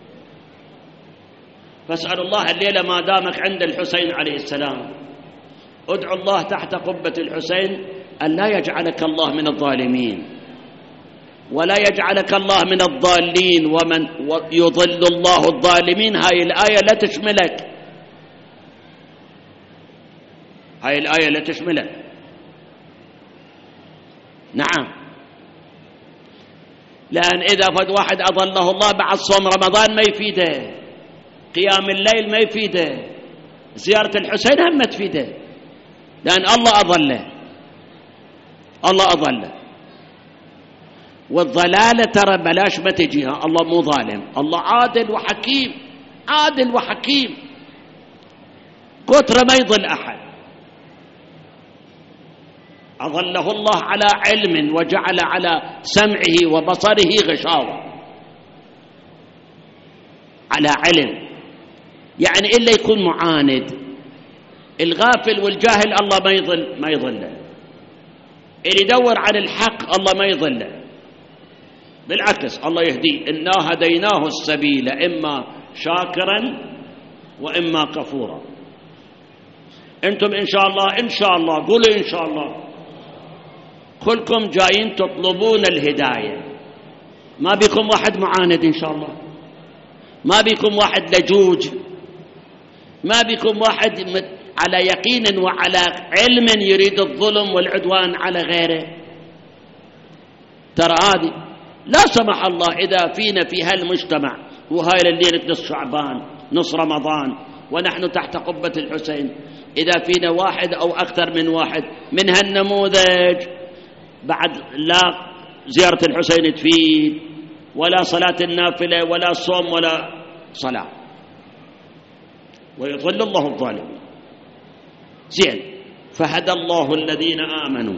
فاسأل الله الليلة ما دامك عند الحسين عليه السلام، ادعو الله تحت قبة الحسين أن لا يجعلك الله من الظالمين، ولا يجعلك الله من الضالين. ومن يضل الله الظالمين، هاي الآية لا تشملك، هاي الآية لا تشملك. نعم، لأن إذا فد واحد أضله الله بعد صوم رمضان ما يفيده، قيام الليل ما يفيده، زيارة الحسين هم ما تفيده، لأن الله أضله. والضلالة ترى بلاش ما تجيها، الله مو ظالم، الله عادل وحكيم، كتر ما يضل أحد. أظله الله على علم وجعل على سمعه وبصره غشاوة، على علم، يعني إلا يكون معاند. الغافل والجاهل الله ما يضله، اللي يدور على الحق الله ما يضله، بالعكس الله يهديه. إنا هديناه السبيل إما شاكرا وإما كفورا. أنتم إن شاء الله قولوا إن شاء الله، كلكم جايين تطلبون الهداية، ما بيكم واحد معاند إن شاء الله، ما بيكم واحد لجوج، ما بيكم واحد على يقين وعلى علم يريد الظلم والعدوان على غيره. ترى هذه لا سمح الله إذا فينا في هالمجتمع وهاي الليلة نصف شعبان نصف رمضان ونحن تحت قبة الحسين، إذا فينا واحد أو أكثر من واحد من هالنموذج، بعد لا زيارة الحسين تفيد ولا صلاة النافلة ولا صوم ولا صلاة، ويضل الله الظالمين. زين، فهدى الله الذين آمنوا،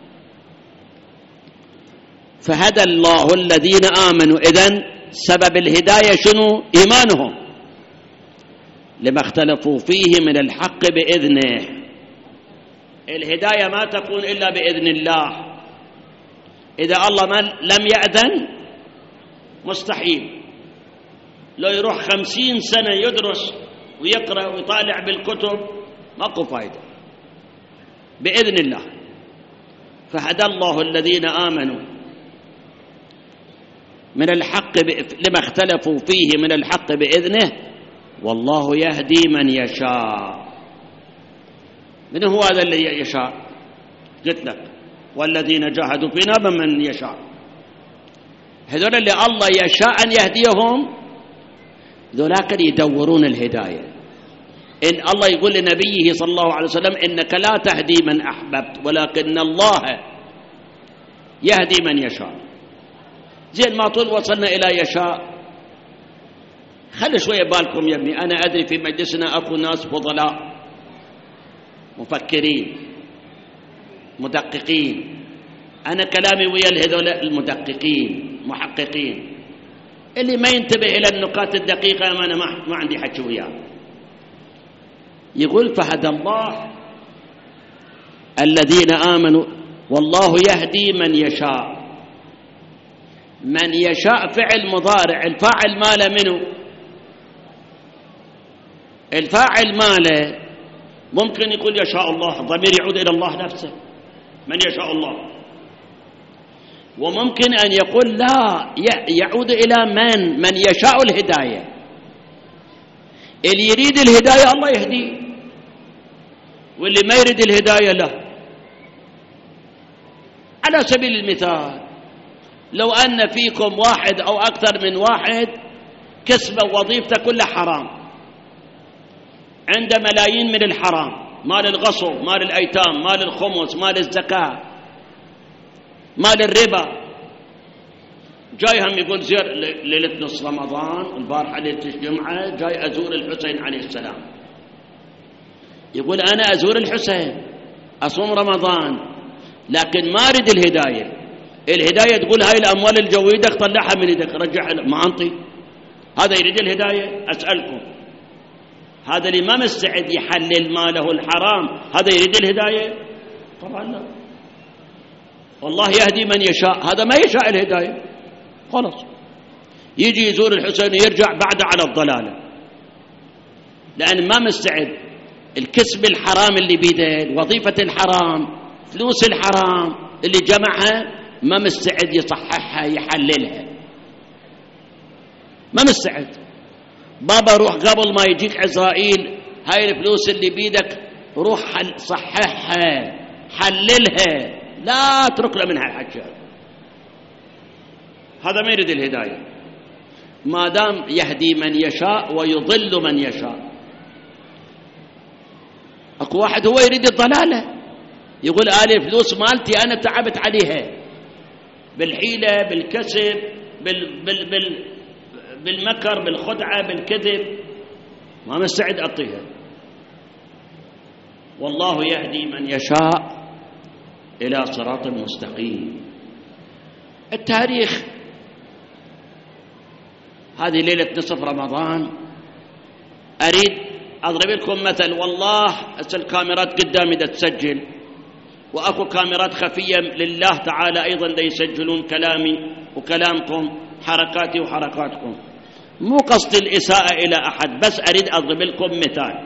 فهدى الله الذين آمنوا. إذن سبب الهداية شنو؟ إيمانهم لما اختلفوا فيه من الحق بإذنه. الهداية ما تكون إلا بإذن الله، إذا الله لم يأذن مستحيل. لو يروح 50 سنة يدرس ويقرأ ويطالع بالكتب ماكو فايدة، بإذن الله. فهدى الله الذين آمنوا من الحق لما اختلفوا فيه من الحق بإذنه، والله يهدي من يشاء. من هو هذا اللي يشاء؟ قلت لك والذين جاهدوا فينا من يشاء. هذول اللي الله يشاء أن يهديهم، ذولاك يدورون الهداية. إن الله يقول لنبيه صلى الله عليه وسلم إنك لا تهدي من أحببت ولكن الله يهدي من يشاء. زين، ما طول وصلنا إلى يشاء، خلي شوية بالكم يا ابني. أنا أدري في مجلسنا أكو ناس فضلاء مفكرين مدققين، أنا كلامي ويا هذول المدققين محققين، اللي ما ينتبه إلى النقاط الدقيقة أنا ما عندي حكي وياه. يقول فهدى الله الذين آمنوا والله يهدي من يشاء. من يشاء فعل مضارع، الفاعل ماله منه؟ الفاعل ماله ممكن يقول يشاء الله، ضمير يعود إلى الله نفسه من يشاء الله، وممكن أن يقول لا يعود إلى من يشاء الهداية. اللي يريد الهداية الله يهديه، واللي ما يريد الهداية له. على سبيل المثال، لو أن فيكم واحد أو أكثر من واحد كسبه وظيفته كلها حرام، عنده ملايين من الحرام، مال الغصب، مال الأيتام، مال الخمس، مال الزكاة، مال الربا، جاي هم يقول زير ليلة نصف رمضان البارحة ليلة الجمعة جاي أزور الحسين عليه السلام. يقول أنا أزور الحسين أصوم رمضان، لكن ما أريد الهداية. الهداية تقول هاي الأموال الجويدة طلعها من يدك رجعها، ما أنطي. هذا يريد الهداية؟ أسألكم، هذا اللي ما مستعد يحلل ماله الحرام هذا يريد الهداية؟ طبعا لا. والله يهدي من يشاء، هذا ما يشاء الهداية، خلاص يجي يزور الحسين ويرجع بعد على الضلالة، لأن ما مستعد. الكسب الحرام اللي بيده، وظيفة الحرام، فلوس الحرام اللي جمعها، ما مستعد يصححها يحللها، ما مستعد. بابا روح قبل ما يجيك عزرائيل، هاي الفلوس اللي بيدك روح صححها حللها، لا اترك له منها الحكي. هذا ما يريد الهداية، ما دام يهدي من يشاء ويضل من يشاء. اكو واحد هو يريد الضلالة، يقول آلي فلوس مالتي أنا تعبت عليها بالحيلة بالكسب بالمكر بالخدعة بالكذب، ما مستعد أعطيها. والله يهدي من يشاء إلى صراط مستقيم. التاريخ، هذه ليلة نصف رمضان. أريد أضرب لكم مثل، والله الكاميرات قدامي دا تسجل، وأكو كاميرات خفية لله تعالى أيضا دا يسجلون كلامي وكلامكم، حركاتي وحركاتكم. مو قصد الإساءة إلى أحد، بس أريد أضرب لكم مثال.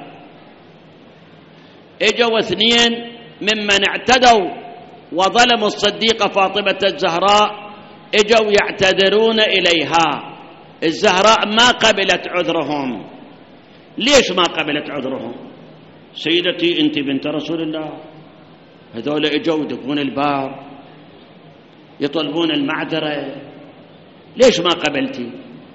اجوا اثنين ممن اعتدوا وظلموا الصديقة فاطمة الزهراء، اجوا يعتذرون إليها. الزهراء ما قبلت عذرهم. ليش ما قبلت عذرهم؟ سيدتي أنت بنت رسول الله. هذول اجوا يدقون الباب يطلبون المعذرة، ليش ما قبلتي؟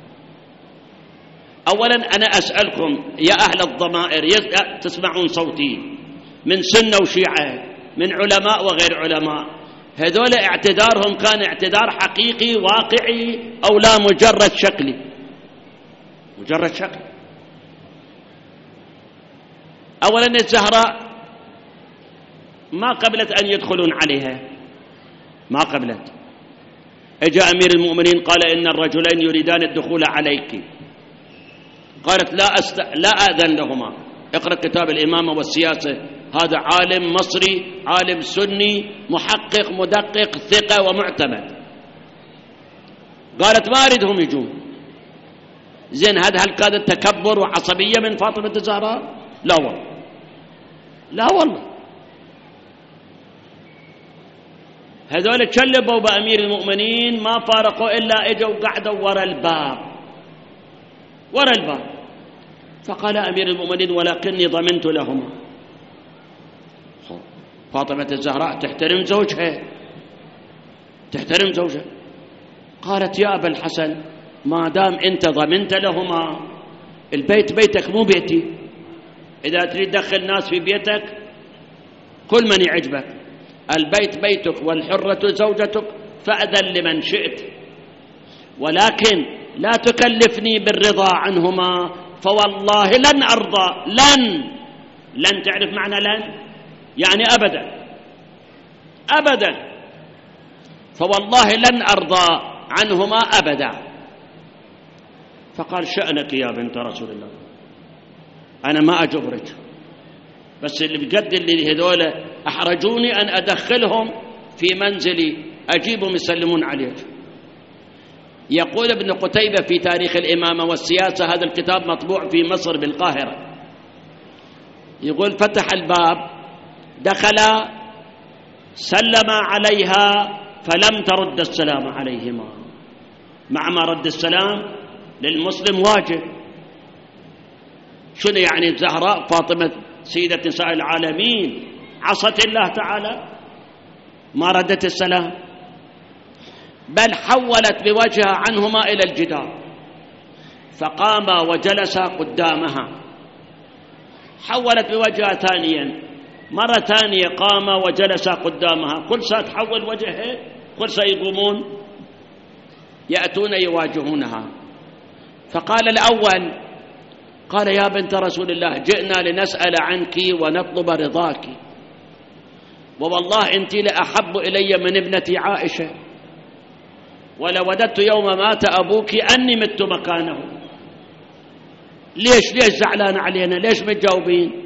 أولا أنا أسألكم يا أهل الضمائر، تسمعون صوتي، من سنة وشيعة، من علماء وغير علماء، هذول اعتذارهم كان اعتذار حقيقي واقعي أو لا مجرد شكلي؟ مجرد شكل. أولا الزهراء ما قبلت أن يدخلون عليها، ما قبلت. اجى أمير المؤمنين قال إن الرجلين يريدان الدخول عليك، قالت لا أذن لهما. اقرأ كتاب الإمامة والسياسة، هذا عالم مصري، عالم سني، محقق مدقق ثقة ومعتمد. قالت ما أريدهم يجون. زين، هل كان تكبر وعصبية من فاطمة الزهراء؟ لا والله، لا والله. هذول تشلبوا بأمير المؤمنين، ما فارقوا إلا اجوا قعدوا ورا الباب، ورا الباب. فقال أمير المؤمنين ولكني ضمنت لهما. فاطمة الزهراء تحترم زوجها، تحترم زوجها. قالت يا أبا الحسن، ما دام أنت ضمنت لهما، البيت بيتك مو بيتي. إذا تريد تدخل ناس في بيتك كل من يعجبك، البيت بيتك والحرة زوجتك، فأذن لمن شئت، ولكن لا تكلفني بالرضا عنهما، فوالله لن أرضى. لن تعرف معنى لن؟ يعني أبدا أبدا. فوالله لن أرضى عنهما أبدا. فقال شأنك يا بنت رسول الله، أنا ما أجبرك، بس اللي بقد اللي هذول أحرجوني أن أدخلهم في منزلي، أجيبهم يسلمون عليك. يقول ابن قتيبة في تاريخ الإمامة والسياسة، هذا الكتاب مطبوع في مصر بالقاهرة، يقول فتح الباب، دخل، سلم عليها فلم ترد السلام عليهما. مع ما رد السلام للمسلم واجب. شنو يعني الزهراء فاطمة سيدة نساء العالمين عصت الله تعالى؟ ما ردت السلام، بل حولت بوجهها عنهما إلى الجدار، فقام وجلس قدامها. حولت بوجهها ثانيا، مرة ثانية قام وجلس قدامها. كل ساعة تحول وجهه، كل ساعة يقومون يأتون يواجهونها. فقال الأول، قال يا بنت رسول الله، جئنا لنسأل عنك ونطلب رضاك، ووالله أنت لأحب إلي من ابنتي عائشة، ولوددت يوم مات أبوك أني مت مكانه. ليش زعلان علينا؟ ليش متجاوبين؟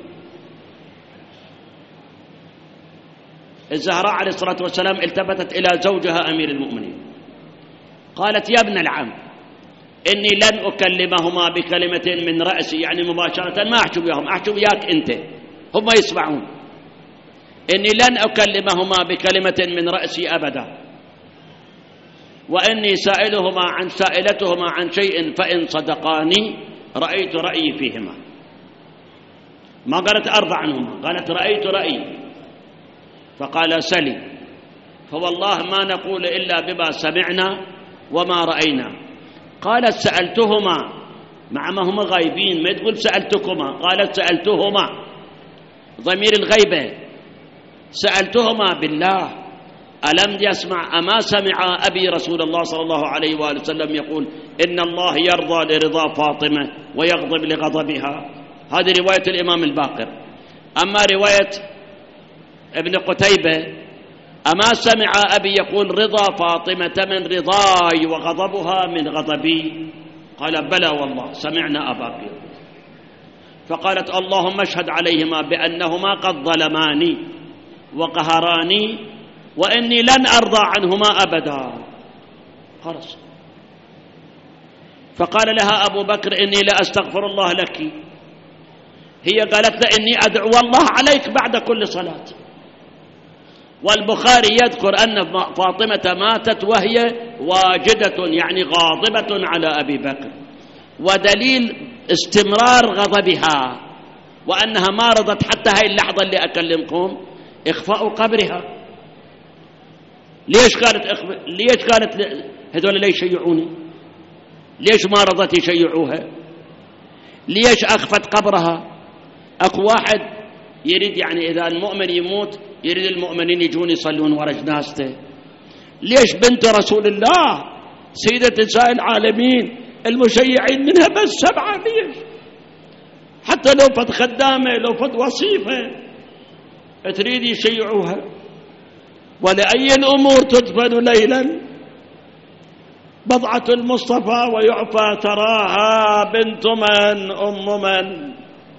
الزهراء عليه الصلاة والسلام التفتت إلى زوجها أمير المؤمنين، قالت يا ابن العم، إني لن أكلمهما بكلمة من رأسي، يعني مباشرة ما أحجب وياهم، أحجب وياك أنت، هم يسمعون. إني لن أكلمهما بكلمة من رأسي أبدا، وإني سائلتهما عن شيء فإن صدقاني رأيت رأيي فيهما. ما قالت أرضى عنهما، قالت رأيت رأيي. فقال سلي، فوالله ما نقول إلا بما سمعنا وما رأينا. قالت سألتهما، مع ما هما غايبين، ما تقول سألتكما، قالت سألتهما، ضمير الغيبة، سألتهما بالله. ألم يسمع أما سمع أبي رسول الله صلى الله عليه وآله وسلم يقول إن الله يرضى لرضا فاطمة ويغضب لغضبها؟ هذه رواية الإمام الباقر. أما رواية ابن قتيبة أما سمع أبي يقول رضا فاطمة من رضاي وغضبها من غضبي؟ قال بلى والله سمعنا أباك يقول. فقالت اللهم اشهد عليهما بأنهما قد ظلماني وقهراني وإني لن أرضى عنهما أبدا. خلاص. فقال لها أبو بكر إني لا أستغفر الله لك. هي قالت له إني أدعو الله عليك بعد كل صلاة. والبخاري يذكر أن فاطمة ماتت وهي واجدة يعني غاضبة على أبي بكر، ودليل استمرار غضبها وأنها ما رضت حتى هاي اللحظة اللي أكلمكم إخفاء قبرها. ليش قالت هذول ليش يشيعوني؟ ليش ما رضت يشيعوها؟ ليش أخفت قبرها؟ أكو واحد يريد يعني إذا المؤمن يموت يريد المؤمنين يجون يصلون ورا جنازته. ليش بنت رسول الله سيدة نساء العالمين المشيعين منها بس 7؟ ليش؟ حتى لو فت خدامة لو فت وصيفة تريد يشيعوها. ولأي الأمور تدفن ليلا بضعة المصطفى ويعفى تراها بنت من أم من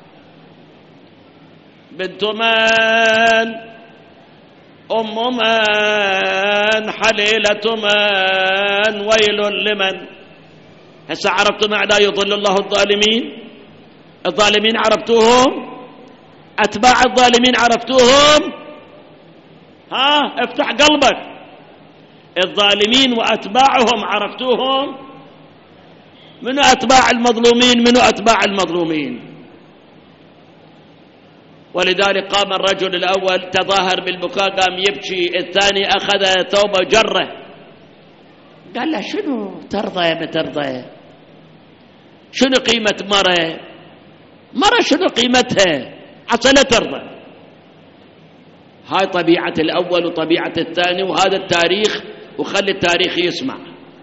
بنت من أم من حليلة من ويل لمن. هسه عرفتم لا يضل الله الظالمين؟ الظالمين عرفتوهم؟ أتباع الظالمين عرفتوهم؟ افتح قلبك. الظالمين وأتباعهم عرفتوهم؟ منو أتباع المظلومين؟ منو أتباع المظلومين؟ ولذلك قام الرجل الأول تظاهر بالبكاء قام يبكي، الثاني أخذ ثوبه جره قال له شنو ترضى ما ترضى؟ شنو قيمة مرة شنو قيمتها عسى لا ترضى؟ هاي طبيعة الأول وطبيعة الثاني، وهذا التاريخ وخلي التاريخ يسمع.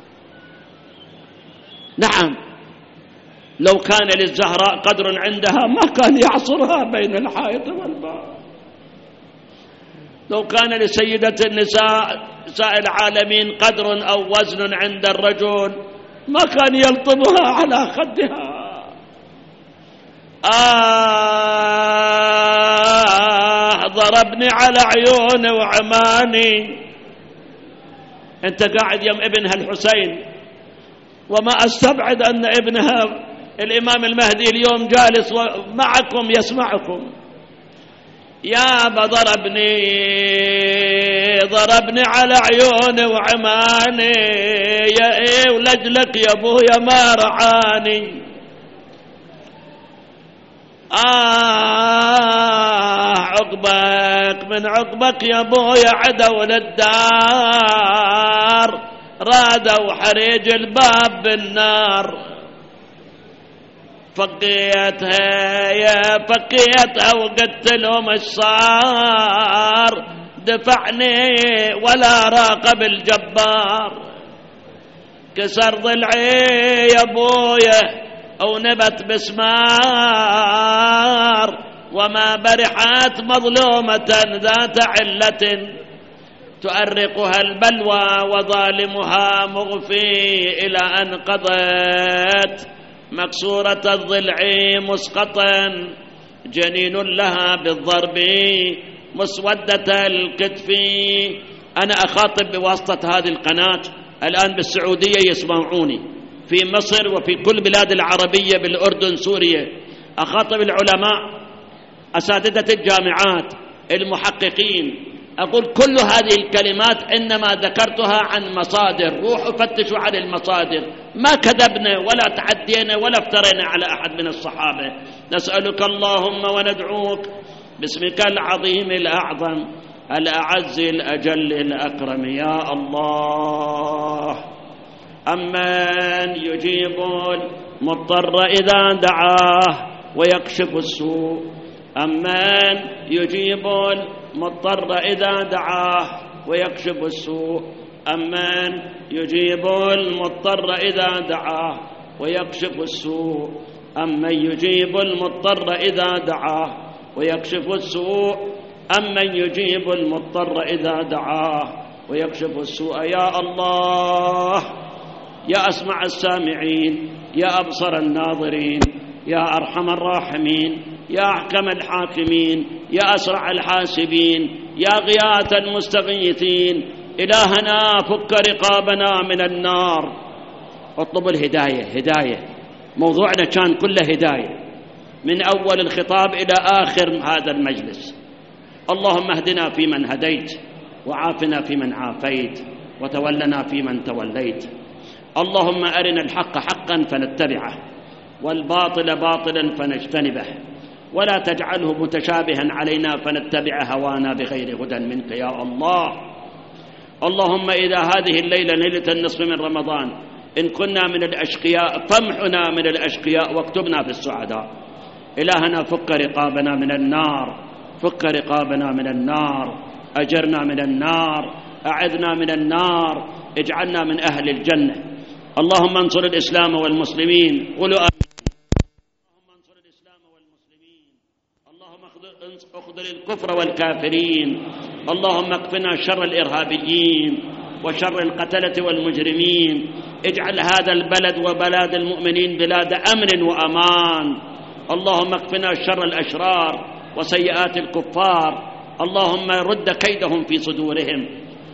نعم لو كان للزهراء قدر عندها ما كان يعصرها بين الحائط والباب. لو كان لسيدة النساء نساء العالمين قدر أو وزن عند الرجل ما كان يلطمها على خدها. ضربني على عيوني وعماني. انت قاعد يم ابنها الحسين وما استبعد ان ابنها الامام المهدي اليوم جالس معكم يسمعكم. يابا ضربني على عيوني وعماني يا ايه ولجلك يا ابويا ما رعاني. عقبك من عقبك يا ابويا عدوا للدار رادوا حريج الباب بالنار. فقيتها وقلت لهم الصار دفعني ولا راقب الجبار. كسر ضلعي يا ابويا أو نبت بسمار وما برحت مظلومة ذات علة تؤرقها البلوى وظالمها مغفي إلى أن قضت مكسورة الضلع مسقطا جنين لها بالضرب مسودة الكتف. أنا أخاطب بواسطة هذه القناة الآن بالسعودية يسمعوني، في مصر وفي كل بلاد العربية بالأردن سوريا. أخاطب العلماء أساتذة الجامعات المحققين، أقول كل هذه الكلمات إنما ذكرتها عن مصادر. روحوا فتشوا عن المصادر، ما كذبنا ولا تعدينا ولا افترينا على أحد من الصحابة. نسألك اللهم وندعوك باسمك العظيم الأعظم الأعز الأجل الأكرم يا الله. أمن يجيب المضطر إذا دعاه ويكشف السوء. أمن يجيب المضطر إذا دعاه ويكشف السوء. أمن يجيب المضطر إذا دعاه ويكشف السوء. أمن يجيب المضطر إذا دعاه ويكشف السوء. أمن يجيب المضطر إذا دعاه ويكشف السوء. يا الله، يا أسمع السامعين، يا أبصر الناظرين، يا أرحم الراحمين، يا أحكم الحاكمين، يا أسرع الحاسبين، يا غياث المستغيثين، إلهنا فك رقابنا من النار. اطلب الهداية. هداية، موضوعنا كان كله هداية من أول الخطاب إلى آخر هذا المجلس. اللهم اهدنا فيمن هديت، وعافنا فيمن عافيت، وتولنا فيمن توليت. اللهم أرنا الحق حقا فنتبعه، والباطل باطلا فنجتنبه، ولا تجعله متشابها علينا فنتبع هوانا بغير هدى منك يا الله. اللهم إذا هذه الليلة ليلة النصف من رمضان إن كنا من الأشقياء فامحنا من الأشقياء واكتبنا في السعداء. إلهنا فك رقابنا من النار، فك رقابنا من النار، أجرنا من النار، أعذنا من النار، اجعلنا من أهل الجنة. اللهم انصر الإسلام والمسلمين. قولوا آمين. اللهم انصر الإسلام والمسلمين. اللهم اخذل الكفر والكافرين. اللهم اكفنا شر الإرهابيين وشر القتلة والمجرمين. اجعل هذا البلد وبلاد المؤمنين بلاد أمن وأمان. اللهم اكفنا شر الأشرار وسيئات الكفار. اللهم رد كيدهم في صدورهم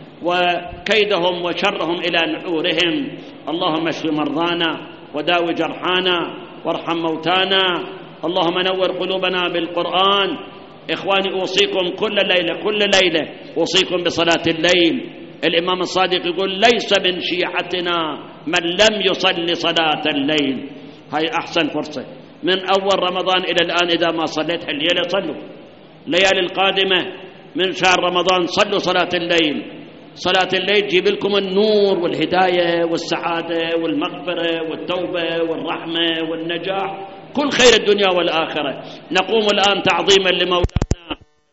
وكيدهم وشرهم إلى نحورهم. اللهم اشف مرضانا وداو جرحانا وارحم موتانا. اللهم نور قلوبنا بالقرآن. إخواني، أوصيكم كل ليلة أوصيكم بصلاة الليل. الإمام الصادق يقول ليس من شيعتنا من لم يصلي صلاة الليل. هاي أحسن فرصة من أول رمضان إلى الآن، إذا ما صليت الليلة صلوا. الليالي القادمة من شهر رمضان صلوا صلاة الليل. صلاة الليل تجيب لكم النور والهداية والسعادة والمغفرة والتوبة والرحمة والنجاح، كل خير الدنيا والآخرة. نقوم الآن تعظيما لمولانا.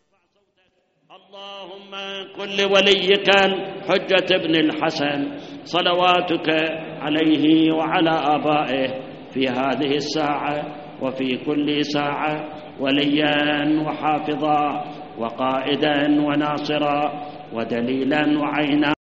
اللهم كن لوليك الحجة ابن الحسن صلواتك عليه وعلى آبائه في هذه الساعة وفي كل ساعة وليا وحافظا وقائدا وناصرا ودليلا وعينا